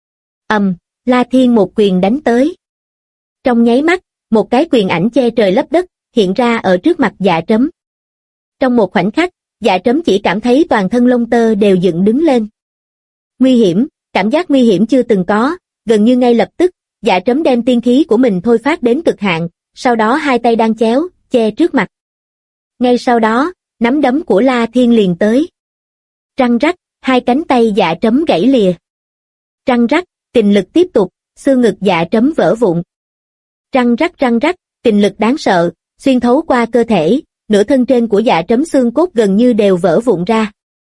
La Thiên một quyền đánh tới. Trong nháy mắt, một cái quyền ảnh che trời lấp đất, hiện ra ở trước mặt Dạ Trấm. Trong một khoảnh khắc, Dạ Trấm chỉ cảm thấy toàn thân lông tơ đều dựng đứng lên. Nguy hiểm, cảm giác nguy hiểm chưa từng có, gần như ngay lập tức, Dạ Trấm đem tiên khí của mình thôi phát đến cực hạn, sau đó hai tay đang chéo, che trước mặt. Ngay sau đó, nắm đấm của La Thiên liền tới. Răng rắc, hai cánh tay Dạ Trấm gãy lìa. Răng rắc, kình lực tiếp tục, xương ngực Dạ Trấm vỡ vụn. Răng rắc, kình lực đáng sợ, xuyên thấu qua cơ thể, nửa thân trên của Dạ Trấm xương cốt gần như đều vỡ vụn ra.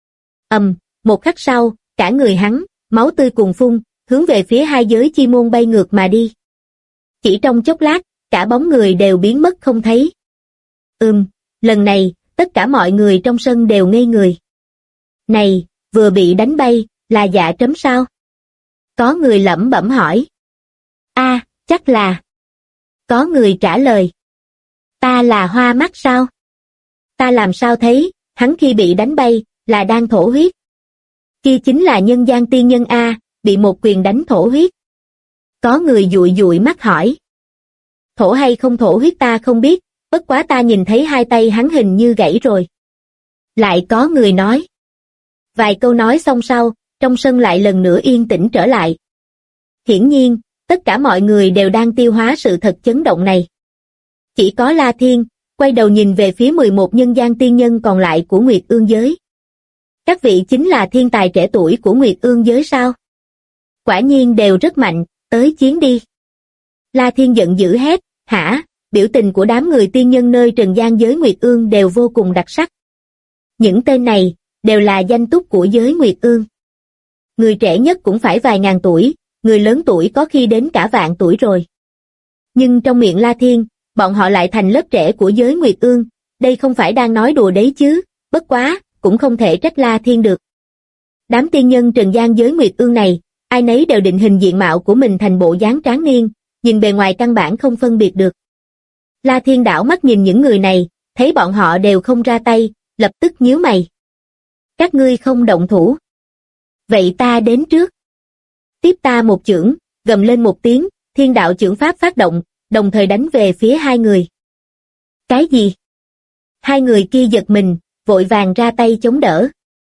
Một khắc sau, cả người hắn, máu tươi cuồn phun, hướng về phía hai giới chi môn bay ngược mà đi. Chỉ trong chốc lát, cả bóng người đều biến mất không thấy. Lần này, tất cả mọi người trong sân đều ngây người. Này, vừa bị đánh bay, là Dạ Trấm sao? Có người lẩm bẩm hỏi. Chắc là. Có người trả lời. Ta là Hoa Mắt sao? Ta làm sao thấy, hắn khi bị đánh bay, là đang thổ huyết. Kia chính là nhân gian tiên nhân A, bị một quyền đánh thổ huyết. Có người dụi dụi mắt hỏi. Thổ hay không thổ huyết ta không biết, bất quá ta nhìn thấy hai tay hắn hình như gãy rồi. Lại có người nói. Vài câu nói xong sau, trong sân lại lần nữa yên tĩnh trở lại. Hiển nhiên, tất cả mọi người đều đang tiêu hóa sự thật chấn động này. Chỉ có La Thiên, quay đầu nhìn về phía 11 nhân gian tiên nhân còn lại của Nguyệt Ương giới. Các vị chính là thiên tài trẻ tuổi của Nguyệt Ương giới sao? Quả nhiên đều rất mạnh, tới chiến đi. La Thiên giận dữ hét, hả? Biểu tình của đám người tiên nhân nơi trần gian giới Nguyệt Ương đều vô cùng đặc sắc. Những tên này, đều là danh túc của giới Nguyệt Ương. Người trẻ nhất cũng phải vài ngàn tuổi, người lớn tuổi có khi đến cả vạn tuổi rồi. Nhưng trong miệng La Thiên, bọn họ lại thành lớp trẻ của giới Nguyệt Ương, đây không phải đang nói đùa đấy chứ, bất quá, cũng không thể trách La Thiên được. Đám tiên nhân trần gian giới Nguyệt Ương này, ai nấy đều định hình diện mạo của mình thành bộ dáng tráng niên, nhìn bề ngoài căn bản không phân biệt được. La Thiên đảo mắt nhìn những người này, thấy bọn họ đều không ra tay, lập tức nhíu mày. Các ngươi không động thủ. Vậy ta đến trước. Tiếp ta một chưởng, gầm lên một tiếng, thiên đạo chưởng pháp phát động, đồng thời đánh về phía hai người. Cái gì? Hai người kia giật mình, vội vàng ra tay chống đỡ.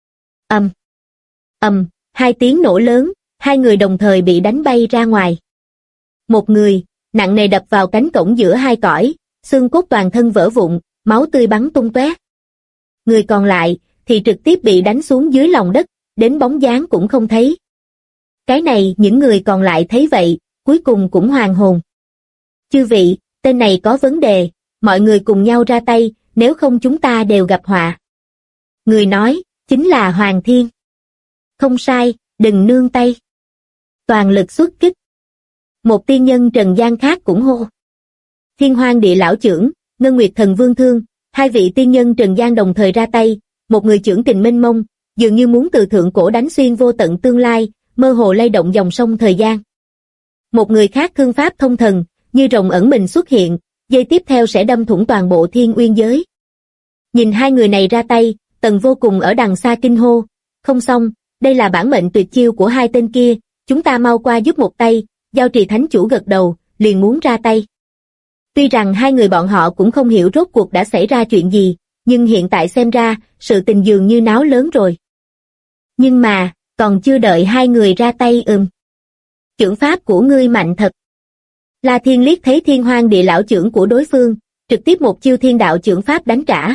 Hai tiếng nổ lớn, hai người đồng thời bị đánh bay ra ngoài. Một người, nặng nề đập vào cánh cổng giữa hai cõi, xương cốt toàn thân vỡ vụn, máu tươi bắn tung tóe. Người còn lại, thì trực tiếp bị đánh xuống dưới lòng đất, đến bóng dáng cũng không thấy. Cái này những người còn lại thấy vậy, cuối cùng cũng hoàn hồn. Chư vị, tên này có vấn đề, mọi người cùng nhau ra tay, nếu không chúng ta đều gặp họa. Người nói, chính là Hoàng Thiên. Không sai, đừng nương tay. Toàn lực xuất kích. Một tiên nhân trần gian khác cũng hô. Thiên Hoang Địa Lão chưởng, Ngân Nguyệt Thần Vương thương, hai vị tiên nhân trần gian đồng thời ra tay, một người chưởng kình mênh mông, dường như muốn từ thượng cổ đánh xuyên vô tận tương lai, mơ hồ lay động dòng sông thời gian. Một người khác thương pháp thông thần, như rồng ẩn mình xuất hiện, giây tiếp theo sẽ đâm thủng toàn bộ thiên uyên giới. Nhìn hai người này ra tay, Tần Vô Cùng ở đằng xa kinh hô, không xong, đây là bản mệnh tuyệt chiêu của hai tên kia, chúng ta mau qua giúp một tay. Giao Trì Thánh Chủ gật đầu, liền muốn ra tay. Tuy rằng hai người bọn họ cũng không hiểu rốt cuộc đã xảy ra chuyện gì, nhưng hiện tại xem ra, sự tình dường như náo lớn rồi. Nhưng mà, còn chưa đợi hai người ra tay chưởng pháp của ngươi mạnh thật. La Thiên liếc thấy Thiên Hoang Địa Lão chưởng của đối phương, trực tiếp một chiêu thiên đạo chưởng pháp đánh trả.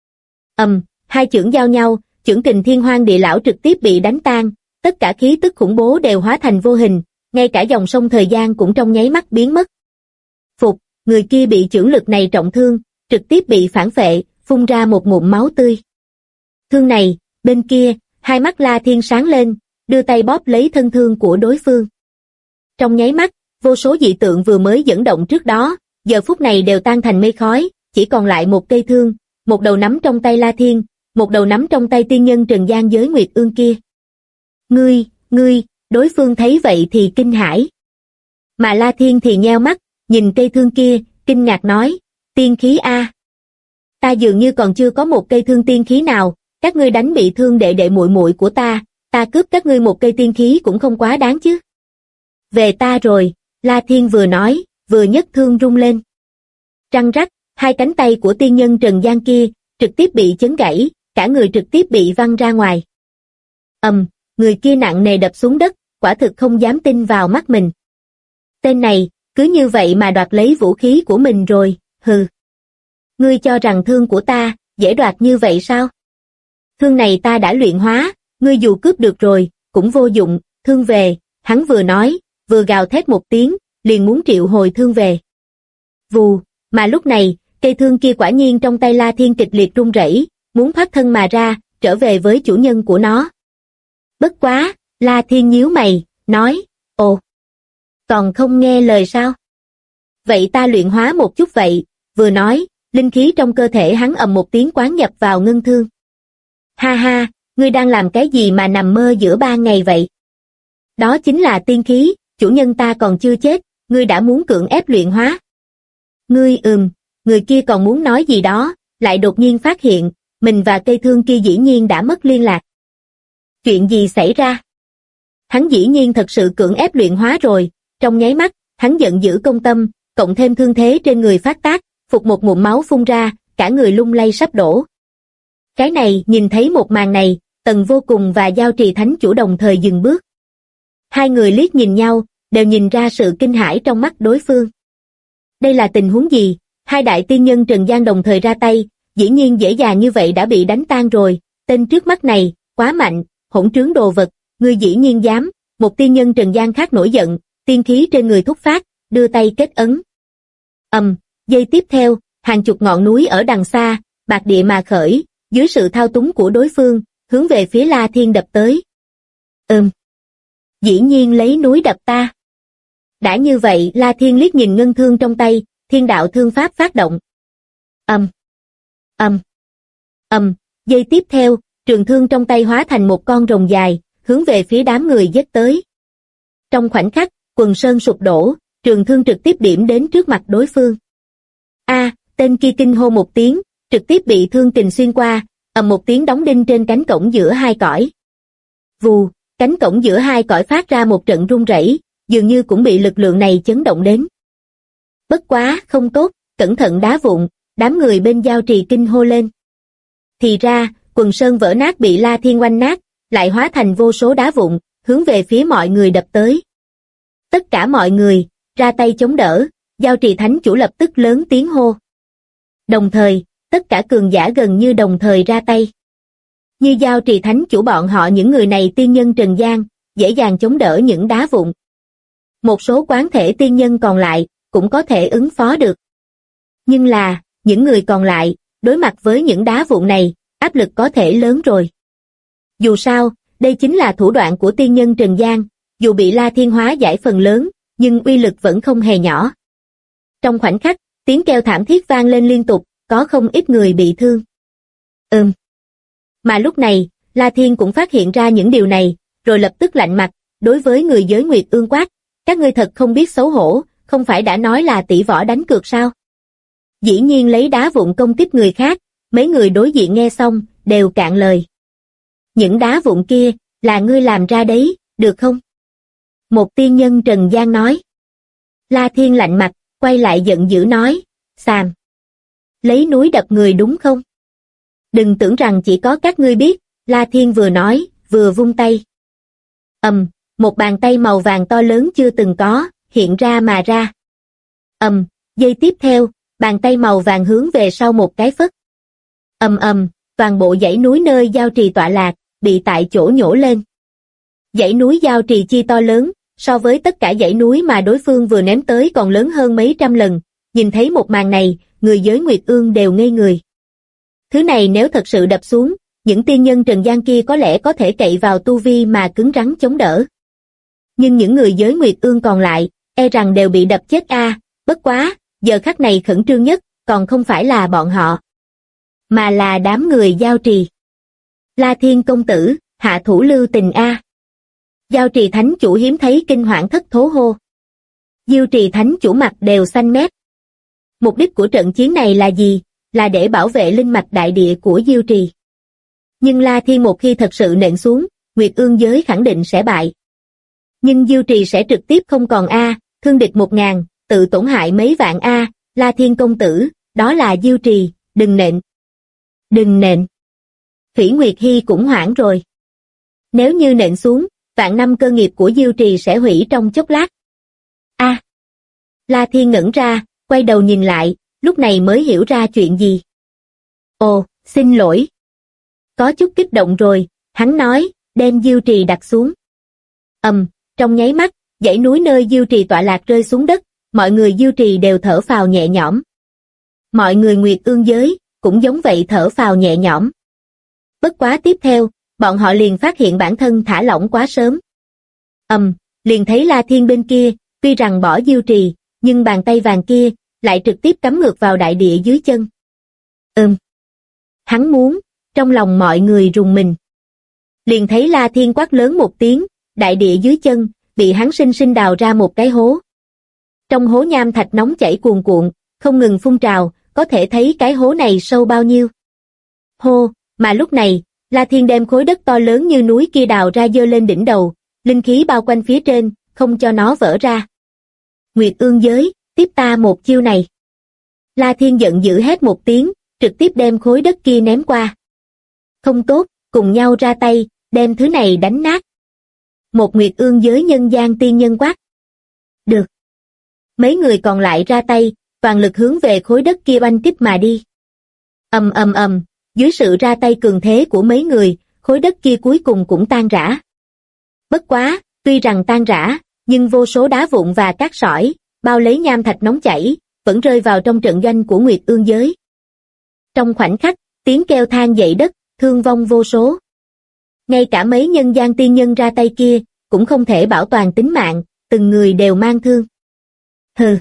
Hai chưởng giao nhau, chưởng kình Thiên Hoang Địa Lão trực tiếp bị đánh tan, tất cả khí tức khủng bố đều hóa thành vô hình, ngay cả dòng sông thời gian cũng trong nháy mắt biến mất. Phục, người kia bị chưởng lực này trọng thương, trực tiếp bị phản phệ, phun ra một ngụm máu tươi. Thương này, bên kia, hai mắt La Thiên sáng lên, đưa tay bóp lấy thân thương của đối phương. Trong nháy mắt, vô số dị tượng vừa mới dẫn động trước đó, giờ phút này đều tan thành mây khói, chỉ còn lại một cây thương, một đầu nắm trong tay La Thiên, một đầu nắm trong tay tiên nhân trần gian giới Nguyệt Ương kia. Ngươi, đối phương thấy vậy thì kinh hãi. Mà La Thiên thì nheo mắt, nhìn cây thương kia, kinh ngạc nói, tiên khí a. Ta dường như còn chưa có một cây thương tiên khí nào, các ngươi đánh bị thương đệ đệ muội muội của ta cướp các ngươi một cây tiên khí cũng không quá đáng chứ. Về ta rồi, La Thiên vừa nói, vừa nhấc thương rung lên. Trăng rắc, hai cánh tay của tiên nhân trần gian kia, trực tiếp bị chấn gãy, cả người trực tiếp bị văng ra ngoài. Người kia nặng nề đập xuống đất, quả thực không dám tin vào mắt mình. Tên này, cứ như vậy mà đoạt lấy vũ khí của mình rồi, hừ. Ngươi cho rằng thương của ta, dễ đoạt như vậy sao? Thương này ta đã luyện hóa, ngươi dù cướp được rồi, cũng vô dụng, thương về, hắn vừa nói, vừa gào thét một tiếng, liền muốn triệu hồi thương về. Vù, mà lúc này, cây thương kia quả nhiên trong tay La Thiên kịch liệt rung rẩy, muốn thoát thân mà ra, trở về với chủ nhân của nó. Bất quá, La Thiên nhíu mày, nói, ồ, còn không nghe lời sao? Vậy ta luyện hóa một chút vậy, vừa nói, linh khí trong cơ thể hắn ầm một tiếng quán nhập vào ngân thương. Ha ha, ngươi đang làm cái gì mà nằm mơ giữa ban ngày vậy? Đó chính là tiên khí, chủ nhân ta còn chưa chết, ngươi đã muốn cưỡng ép luyện hóa. Ngươi người kia còn muốn nói gì đó, lại đột nhiên phát hiện, mình và cây thương kia dĩ nhiên đã mất liên lạc. Chuyện gì xảy ra? Hắn dĩ nhiên thật sự cưỡng ép luyện hóa rồi, trong nháy mắt, hắn giận dữ công tâm, cộng thêm thương thế trên người phát tác, phục một ngụm máu phun ra, cả người lung lay sắp đổ. Cái này, nhìn thấy một màn này, Tần Vô Cùng và Giao Trì Thánh Chủ đồng thời dừng bước. Hai người liếc nhìn nhau, đều nhìn ra sự kinh hãi trong mắt đối phương. Đây là tình huống gì? Hai đại tiên nhân Trần Gian đồng thời ra tay, dĩ nhiên dễ dàng như vậy đã bị đánh tan rồi, tên trước mắt này, quá mạnh, hỗn trướng đồ vật, ngươi dĩ nhiên dám, một tiên nhân Trần Gian khác nổi giận, tiên khí trên người thúc phát, đưa tay kết ấn. Giây tiếp theo, hàng chục ngọn núi ở đằng xa, bạc địa mà khởi, dưới sự thao túng của đối phương, hướng về phía La Thiên đập tới. Dĩ nhiên lấy núi đập ta. Đã như vậy, La Thiên liếc nhìn ngân thương trong tay, thiên đạo thương pháp phát động. Giây tiếp theo, trường thương trong tay hóa thành một con rồng dài, hướng về phía đám người giết tới. Trong khoảnh khắc, quần sơn sụp đổ, trường thương trực tiếp điểm đến trước mặt đối phương. Tên kia kinh hô một tiếng, trực tiếp bị thương kình xuyên qua, một tiếng đóng đinh trên cánh cổng giữa hai cõi. Vù, cánh cổng giữa hai cõi phát ra một trận rung rẩy, dường như cũng bị lực lượng này chấn động đến. Bất quá, không tốt, cẩn thận đá vụn, đám người bên Giao Trì kinh hô lên. Thì ra, quần sơn vỡ nát bị La Thiên oanh nát, lại hóa thành vô số đá vụn, hướng về phía mọi người đập tới. Tất cả mọi người, ra tay chống đỡ, Giao Trì Thánh Chủ lập tức lớn tiếng hô. Đồng thời, tất cả cường giả gần như đồng thời ra tay. Như Giao Trì Thánh Chủ bọn họ những người này tiên nhân Trần Gian, dễ dàng chống đỡ những đá vụn. Một số quán thể tiên nhân còn lại, cũng có thể ứng phó được. Nhưng là, những người còn lại, đối mặt với những đá vụn này, áp lực có thể lớn rồi. Dù sao, đây chính là thủ đoạn của tiên nhân Trần Gian, dù bị La Thiên hóa giải phần lớn, nhưng uy lực vẫn không hề nhỏ. Trong khoảnh khắc, tiếng kêu thảm thiết vang lên liên tục, có không ít người bị thương. Mà lúc này, La Thiên cũng phát hiện ra những điều này, rồi lập tức lạnh mặt, đối với người giới Nguyệt Ương quát, các ngươi thật không biết xấu hổ, không phải đã nói là tỷ võ đánh cược sao? Dĩ nhiên lấy đá vụn công kích người khác, mấy người đối diện nghe xong, đều cạn lời. Những đá vụn kia, là ngươi làm ra đấy, được không? Một tiên nhân Trần Gian nói. La Thiên lạnh mặt, quay lại giận dữ nói, xàm. Lấy núi đập người đúng không? Đừng tưởng rằng chỉ có các ngươi biết, La Thiên vừa nói, vừa vung tay. Một bàn tay màu vàng to lớn chưa từng có, hiện ra mà ra. Giây tiếp theo, bàn tay màu vàng hướng về sau một cái phất. Toàn bộ dãy núi nơi Giao Trì tọa lạc, bị tại chỗ nhổ lên. Dãy núi Giao Trì chi to lớn, so với tất cả dãy núi mà đối phương vừa ném tới còn lớn hơn mấy trăm lần. Nhìn thấy một màn này, người giới Nguyệt Ương đều ngây người. Thứ này nếu thật sự đập xuống, những tiên nhân Trần Gian kia có lẽ có thể cậy vào tu vi mà cứng rắn chống đỡ. Nhưng những người giới Nguyệt Ương còn lại, e rằng đều bị đập chết bất quá, giờ khắc này khẩn trương nhất, còn không phải là bọn họ, mà là đám người Giao Trì. La Thiên công tử, hạ thủ lưu tình Giao Trì Thánh Chủ hiếm thấy kinh hoảng thất thố hô. Diêu Trì Thánh Chủ mặt đều xanh mét. Mục đích của trận chiến này là gì? Là để bảo vệ linh mạch đại địa của Diêu Trì. Nhưng La Thiên một khi thật sự nện xuống, Nguyệt Ương giới khẳng định sẽ bại. Nhưng Diêu Trì sẽ trực tiếp không còn thương địch 1000, tự tổn hại mấy vạn La Thiên công tử, đó là Diêu Trì, đừng nện. Đừng nện. Phỉ Nguyệt Hy cũng hoảng rồi. Nếu như nện xuống, vạn năm cơ nghiệp của Diêu Trì sẽ hủy trong chốc lát. La Thiên ngẩn ra, quay đầu nhìn lại, lúc này mới hiểu ra chuyện gì. Ồ, xin lỗi. Có chút kích động rồi, hắn nói, đem Diêu Trì đặt xuống. Trong nháy mắt, dãy núi nơi Diêu Trì tọa lạc rơi xuống đất, mọi người Diêu Trì đều thở phào nhẹ nhõm. Mọi người Nguyệt Ương giới, cũng giống vậy thở phào nhẹ nhõm. Bất quá tiếp theo, bọn họ liền phát hiện bản thân thả lỏng quá sớm. Liền thấy La Thiên bên kia, tuy rằng bỏ Diêu Trì, nhưng bàn tay vàng kia, lại trực tiếp cắm ngược vào đại địa dưới chân. Hắn muốn, trong lòng mọi người rùng mình. Liền thấy La Thiên quát lớn một tiếng, đại địa dưới chân, bị hắn sinh sinh đào ra một cái hố. Trong hố nham thạch nóng chảy cuồn cuộn, không ngừng phun trào, có thể thấy cái hố này sâu bao nhiêu. Hô, mà lúc này, La Thiên đem khối đất to lớn như núi kia đào ra giơ lên đỉnh đầu, linh khí bao quanh phía trên, không cho nó vỡ ra. Nguyệt ương giới, tiếp ta một chiêu này. La Thiên giận dữ hét một tiếng, trực tiếp đem khối đất kia ném qua. Không tốt, cùng nhau ra tay, đem thứ này đánh nát. Một Nguyệt ương giới nhân gian tiên nhân quát. Được. Mấy người còn lại ra tay, toàn lực hướng về khối đất kia oanh kích mà đi. Ầm ầm ầm, dưới sự ra tay cường thế của mấy người, khối đất kia cuối cùng cũng tan rã. Bất quá, tuy rằng tan rã, nhưng vô số đá vụn và cát sỏi, bao lấy nham thạch nóng chảy, vẫn rơi vào trong trận doanh của Nguyệt ương giới. Trong khoảnh khắc, tiếng kêu than dậy đất, thương vong vô số. Ngay cả mấy nhân gian tiên nhân ra tay kia, cũng không thể bảo toàn tính mạng, từng người đều mang thương. Hừ!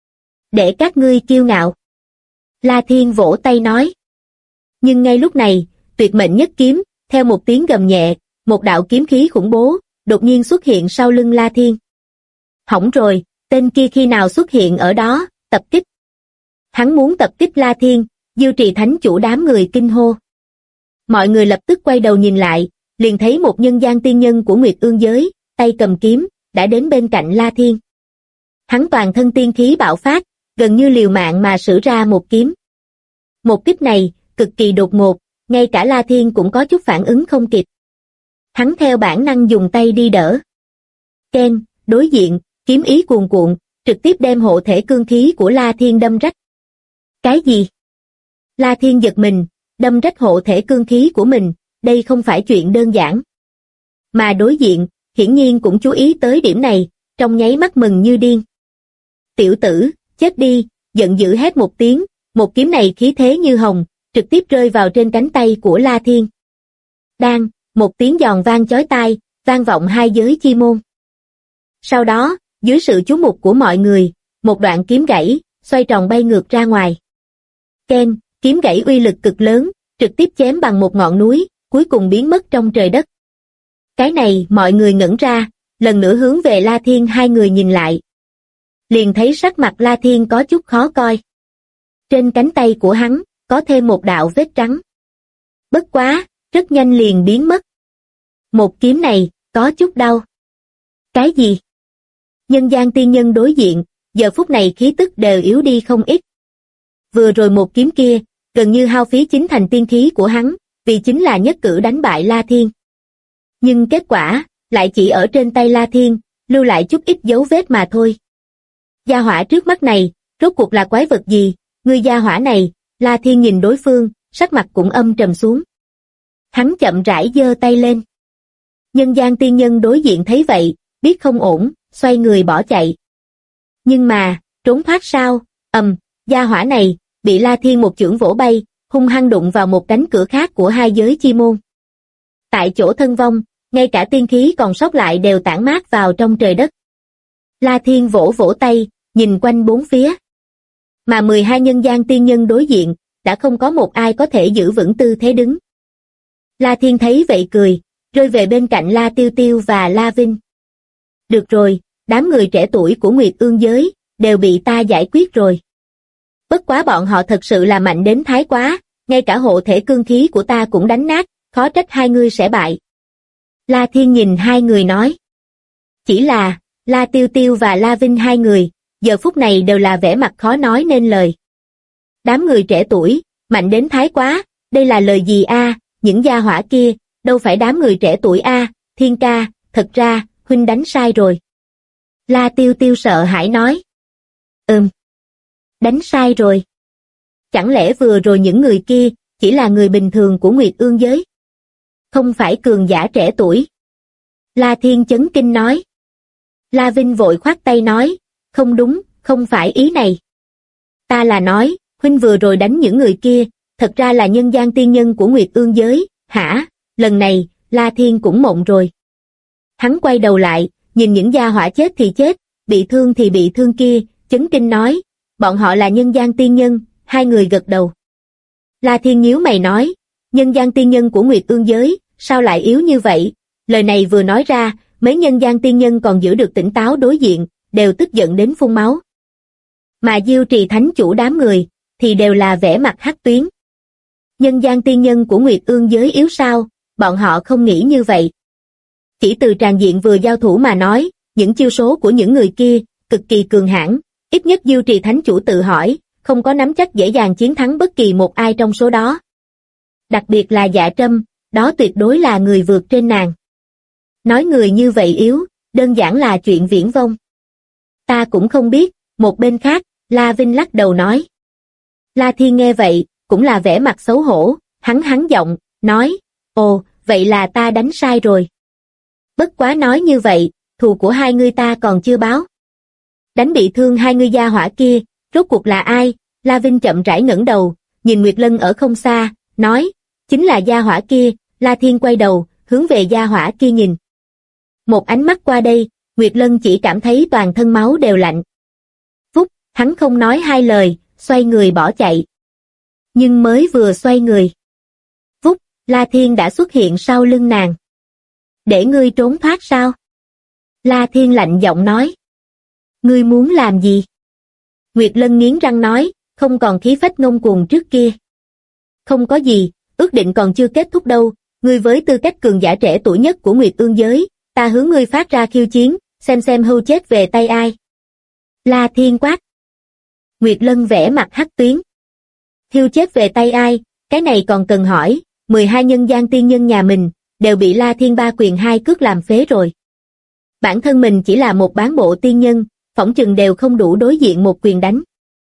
Để các ngươi kiêu ngạo. La Thiên vỗ tay nói. Nhưng ngay lúc này, tuyệt mệnh nhất kiếm, theo một tiếng gầm nhẹ, một đạo kiếm khí khủng bố, đột nhiên xuất hiện sau lưng La Thiên. Hỏng rồi, tên kia khi nào xuất hiện ở đó, tập kích. Hắn muốn tập kích La Thiên, Diêu Trì Thánh Chủ đám người kinh hô. Mọi người lập tức quay đầu nhìn lại, liền thấy một nhân gian tiên nhân của Nguyệt ương giới, tay cầm kiếm, đã đến bên cạnh La Thiên. Hắn toàn thân tiên khí bạo phát, gần như liều mạng mà sử ra một kiếm. Một kích này, cực kỳ đột ngột, ngay cả La Thiên cũng có chút phản ứng không kịp. Hắn theo bản năng dùng tay đi đỡ. Keng, đối diện, kiếm ý cuồn cuộn, trực tiếp đem hộ thể cương khí của La Thiên đâm rách. Cái gì? La Thiên giật mình, đâm rách hộ thể cương khí của mình, đây không phải chuyện đơn giản. Mà đối diện, hiển nhiên cũng chú ý tới điểm này, trong nháy mắt mừng như điên. Tiểu tử, chết đi, giận dữ hét một tiếng, một kiếm này khí thế như hồng, trực tiếp rơi vào trên cánh tay của La Thiên. Đang, một tiếng giòn vang chói tai, vang vọng hai giới chi môn. Sau đó, dưới sự chú mục của mọi người, một đoạn kiếm gãy, xoay tròn bay ngược ra ngoài. Ken, kiếm gãy uy lực cực lớn, trực tiếp chém bằng một ngọn núi, cuối cùng biến mất trong trời đất. Cái này mọi người ngẩn ra, lần nữa hướng về La Thiên hai người nhìn lại. Liền thấy sắc mặt La Thiên có chút khó coi. Trên cánh tay của hắn, có thêm một đạo vết trắng. Bất quá, rất nhanh liền biến mất. Một kiếm này, có chút đau. Cái gì? Nhân gian tiên nhân đối diện, giờ phút này khí tức đều yếu đi không ít. Vừa rồi một kiếm kia, gần như hao phí chính thành tiên khí của hắn, vì chính là nhất cử đánh bại La Thiên. Nhưng kết quả, lại chỉ ở trên tay La Thiên, lưu lại chút ít dấu vết mà thôi. Gia hỏa trước mắt này, rốt cuộc là quái vật gì? Ngươi gia hỏa này, La Thiên nhìn đối phương, sắc mặt cũng âm trầm xuống. Hắn chậm rãi giơ tay lên. Nhân gian tiên nhân đối diện thấy vậy, biết không ổn, xoay người bỏ chạy. Nhưng mà, trốn thoát sao? Gia hỏa này, bị La Thiên một chưởng vỗ bay, hung hăng đụng vào một cánh cửa khác của hai giới chi môn. Tại chỗ thân vong, ngay cả tiên khí còn sót lại đều tản mát vào trong trời đất. La Thiên vỗ vỗ tay, nhìn quanh bốn phía. Mà 12 nhân gian tiên nhân đối diện, đã không có một ai có thể giữ vững tư thế đứng. La Thiên thấy vậy cười, rơi về bên cạnh La Tiêu Tiêu và La Vinh. Được rồi, đám người trẻ tuổi của Nguyệt ương giới, đều bị ta giải quyết rồi. Bất quá bọn họ thật sự là mạnh đến thái quá, ngay cả hộ thể cương khí của ta cũng đánh nát, khó trách hai người sẽ bại. La Thiên nhìn hai người nói. Chỉ là, La Tiêu Tiêu và La Vinh hai người, giờ phút này đều là vẻ mặt khó nói nên lời. Đám người trẻ tuổi, mạnh đến thái quá, đây là lời gì a? Những gia hỏa kia, đâu phải đám người trẻ tuổi a? Thiên ca, thật ra, huynh đánh sai rồi. La Tiêu Tiêu sợ hãi nói. Đánh sai rồi. Chẳng lẽ vừa rồi những người kia, chỉ là người bình thường của Nguyệt ương giới? Không phải cường giả trẻ tuổi. La Thiên chấn kinh nói. La Vinh vội khoát tay nói, không đúng, không phải ý này. Ta là nói, huynh vừa rồi đánh những người kia, thật ra là nhân gian tiên nhân của Nguyệt ương giới, hả? Lần này, La Thiên cũng mộng rồi. Hắn quay đầu lại, nhìn những gia hỏa chết thì chết, bị thương thì bị thương kia, chấn kinh nói, bọn họ là nhân gian tiên nhân, hai người gật đầu. La Thiên nhíu mày nói, nhân gian tiên nhân của Nguyệt Ương giới, sao lại yếu như vậy? Lời này vừa nói ra, mấy nhân gian tiên nhân còn giữ được tỉnh táo đối diện, đều tức giận đến phun máu. Mà Diêu Trì thánh chủ đám người, thì đều là vẻ mặt hắc tuyến. Nhân gian tiên nhân của Nguyệt Ương giới yếu sao, bọn họ không nghĩ như vậy. Chỉ từ tràng diện vừa giao thủ mà nói, những chiêu số của những người kia, cực kỳ cường hãn, ít nhất Diêu Trì thánh chủ tự hỏi, không có nắm chắc dễ dàng chiến thắng bất kỳ một ai trong số đó. Đặc biệt là Dạ Trâm, đó tuyệt đối là người vượt trên nàng. Nói người như vậy yếu, đơn giản là chuyện viển vông. Ta cũng không biết, một bên khác, La Vinh lắc đầu nói. La Thiên nghe vậy, cũng là vẻ mặt xấu hổ, hắn giọng, nói, ồ, vậy là ta đánh sai rồi. Bất quá nói như vậy, thù của hai ngươi ta còn chưa báo. Đánh bị thương hai ngươi gia hỏa kia, rốt cuộc là ai? La Vinh chậm rãi ngẩng đầu, nhìn Nguyệt Lân ở không xa, nói, chính là gia hỏa kia. La Thiên quay đầu, hướng về gia hỏa kia nhìn. Một ánh mắt qua đây, Nguyệt Lân chỉ cảm thấy toàn thân máu đều lạnh. Phúc, hắn không nói hai lời, xoay người bỏ chạy. Nhưng mới vừa xoay người. Phúc, La Thiên đã xuất hiện sau lưng nàng. Để ngươi trốn thoát sao? La Thiên lạnh giọng nói. Ngươi muốn làm gì? Nguyệt Lân nghiến răng nói, không còn khí phách ngông cuồng trước kia. Không có gì, ước định còn chưa kết thúc đâu, ngươi với tư cách cường giả trẻ tuổi nhất của Nguyệt Ương giới, ta hướng ngươi phát ra khiêu chiến, xem hưu chết về tay ai. La Thiên quát. Nguyệt Lân vẽ mặt hắc tuyến. Hưu chết về tay ai, cái này còn cần hỏi, 12 nhân gian tiên nhân nhà mình, đều bị La Thiên ba quyền hai cước làm phế rồi. Bản thân mình chỉ là một bán bộ tiên nhân, phỏng chừng đều không đủ đối diện một quyền đánh.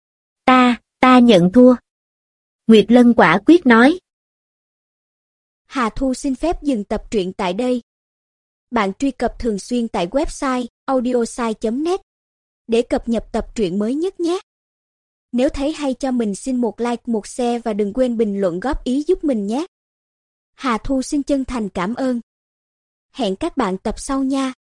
Ta nhận thua. Nguyệt Lân quả quyết nói. Hà Thu xin phép dừng tập truyện tại đây. Bạn truy cập thường xuyên tại website audiosai.net để cập nhật tập truyện mới nhất nhé. Nếu thấy hay cho mình xin một like, một share và đừng quên bình luận góp ý giúp mình nhé. Hà Thu xin chân thành cảm ơn. Hẹn các bạn tập sau nha.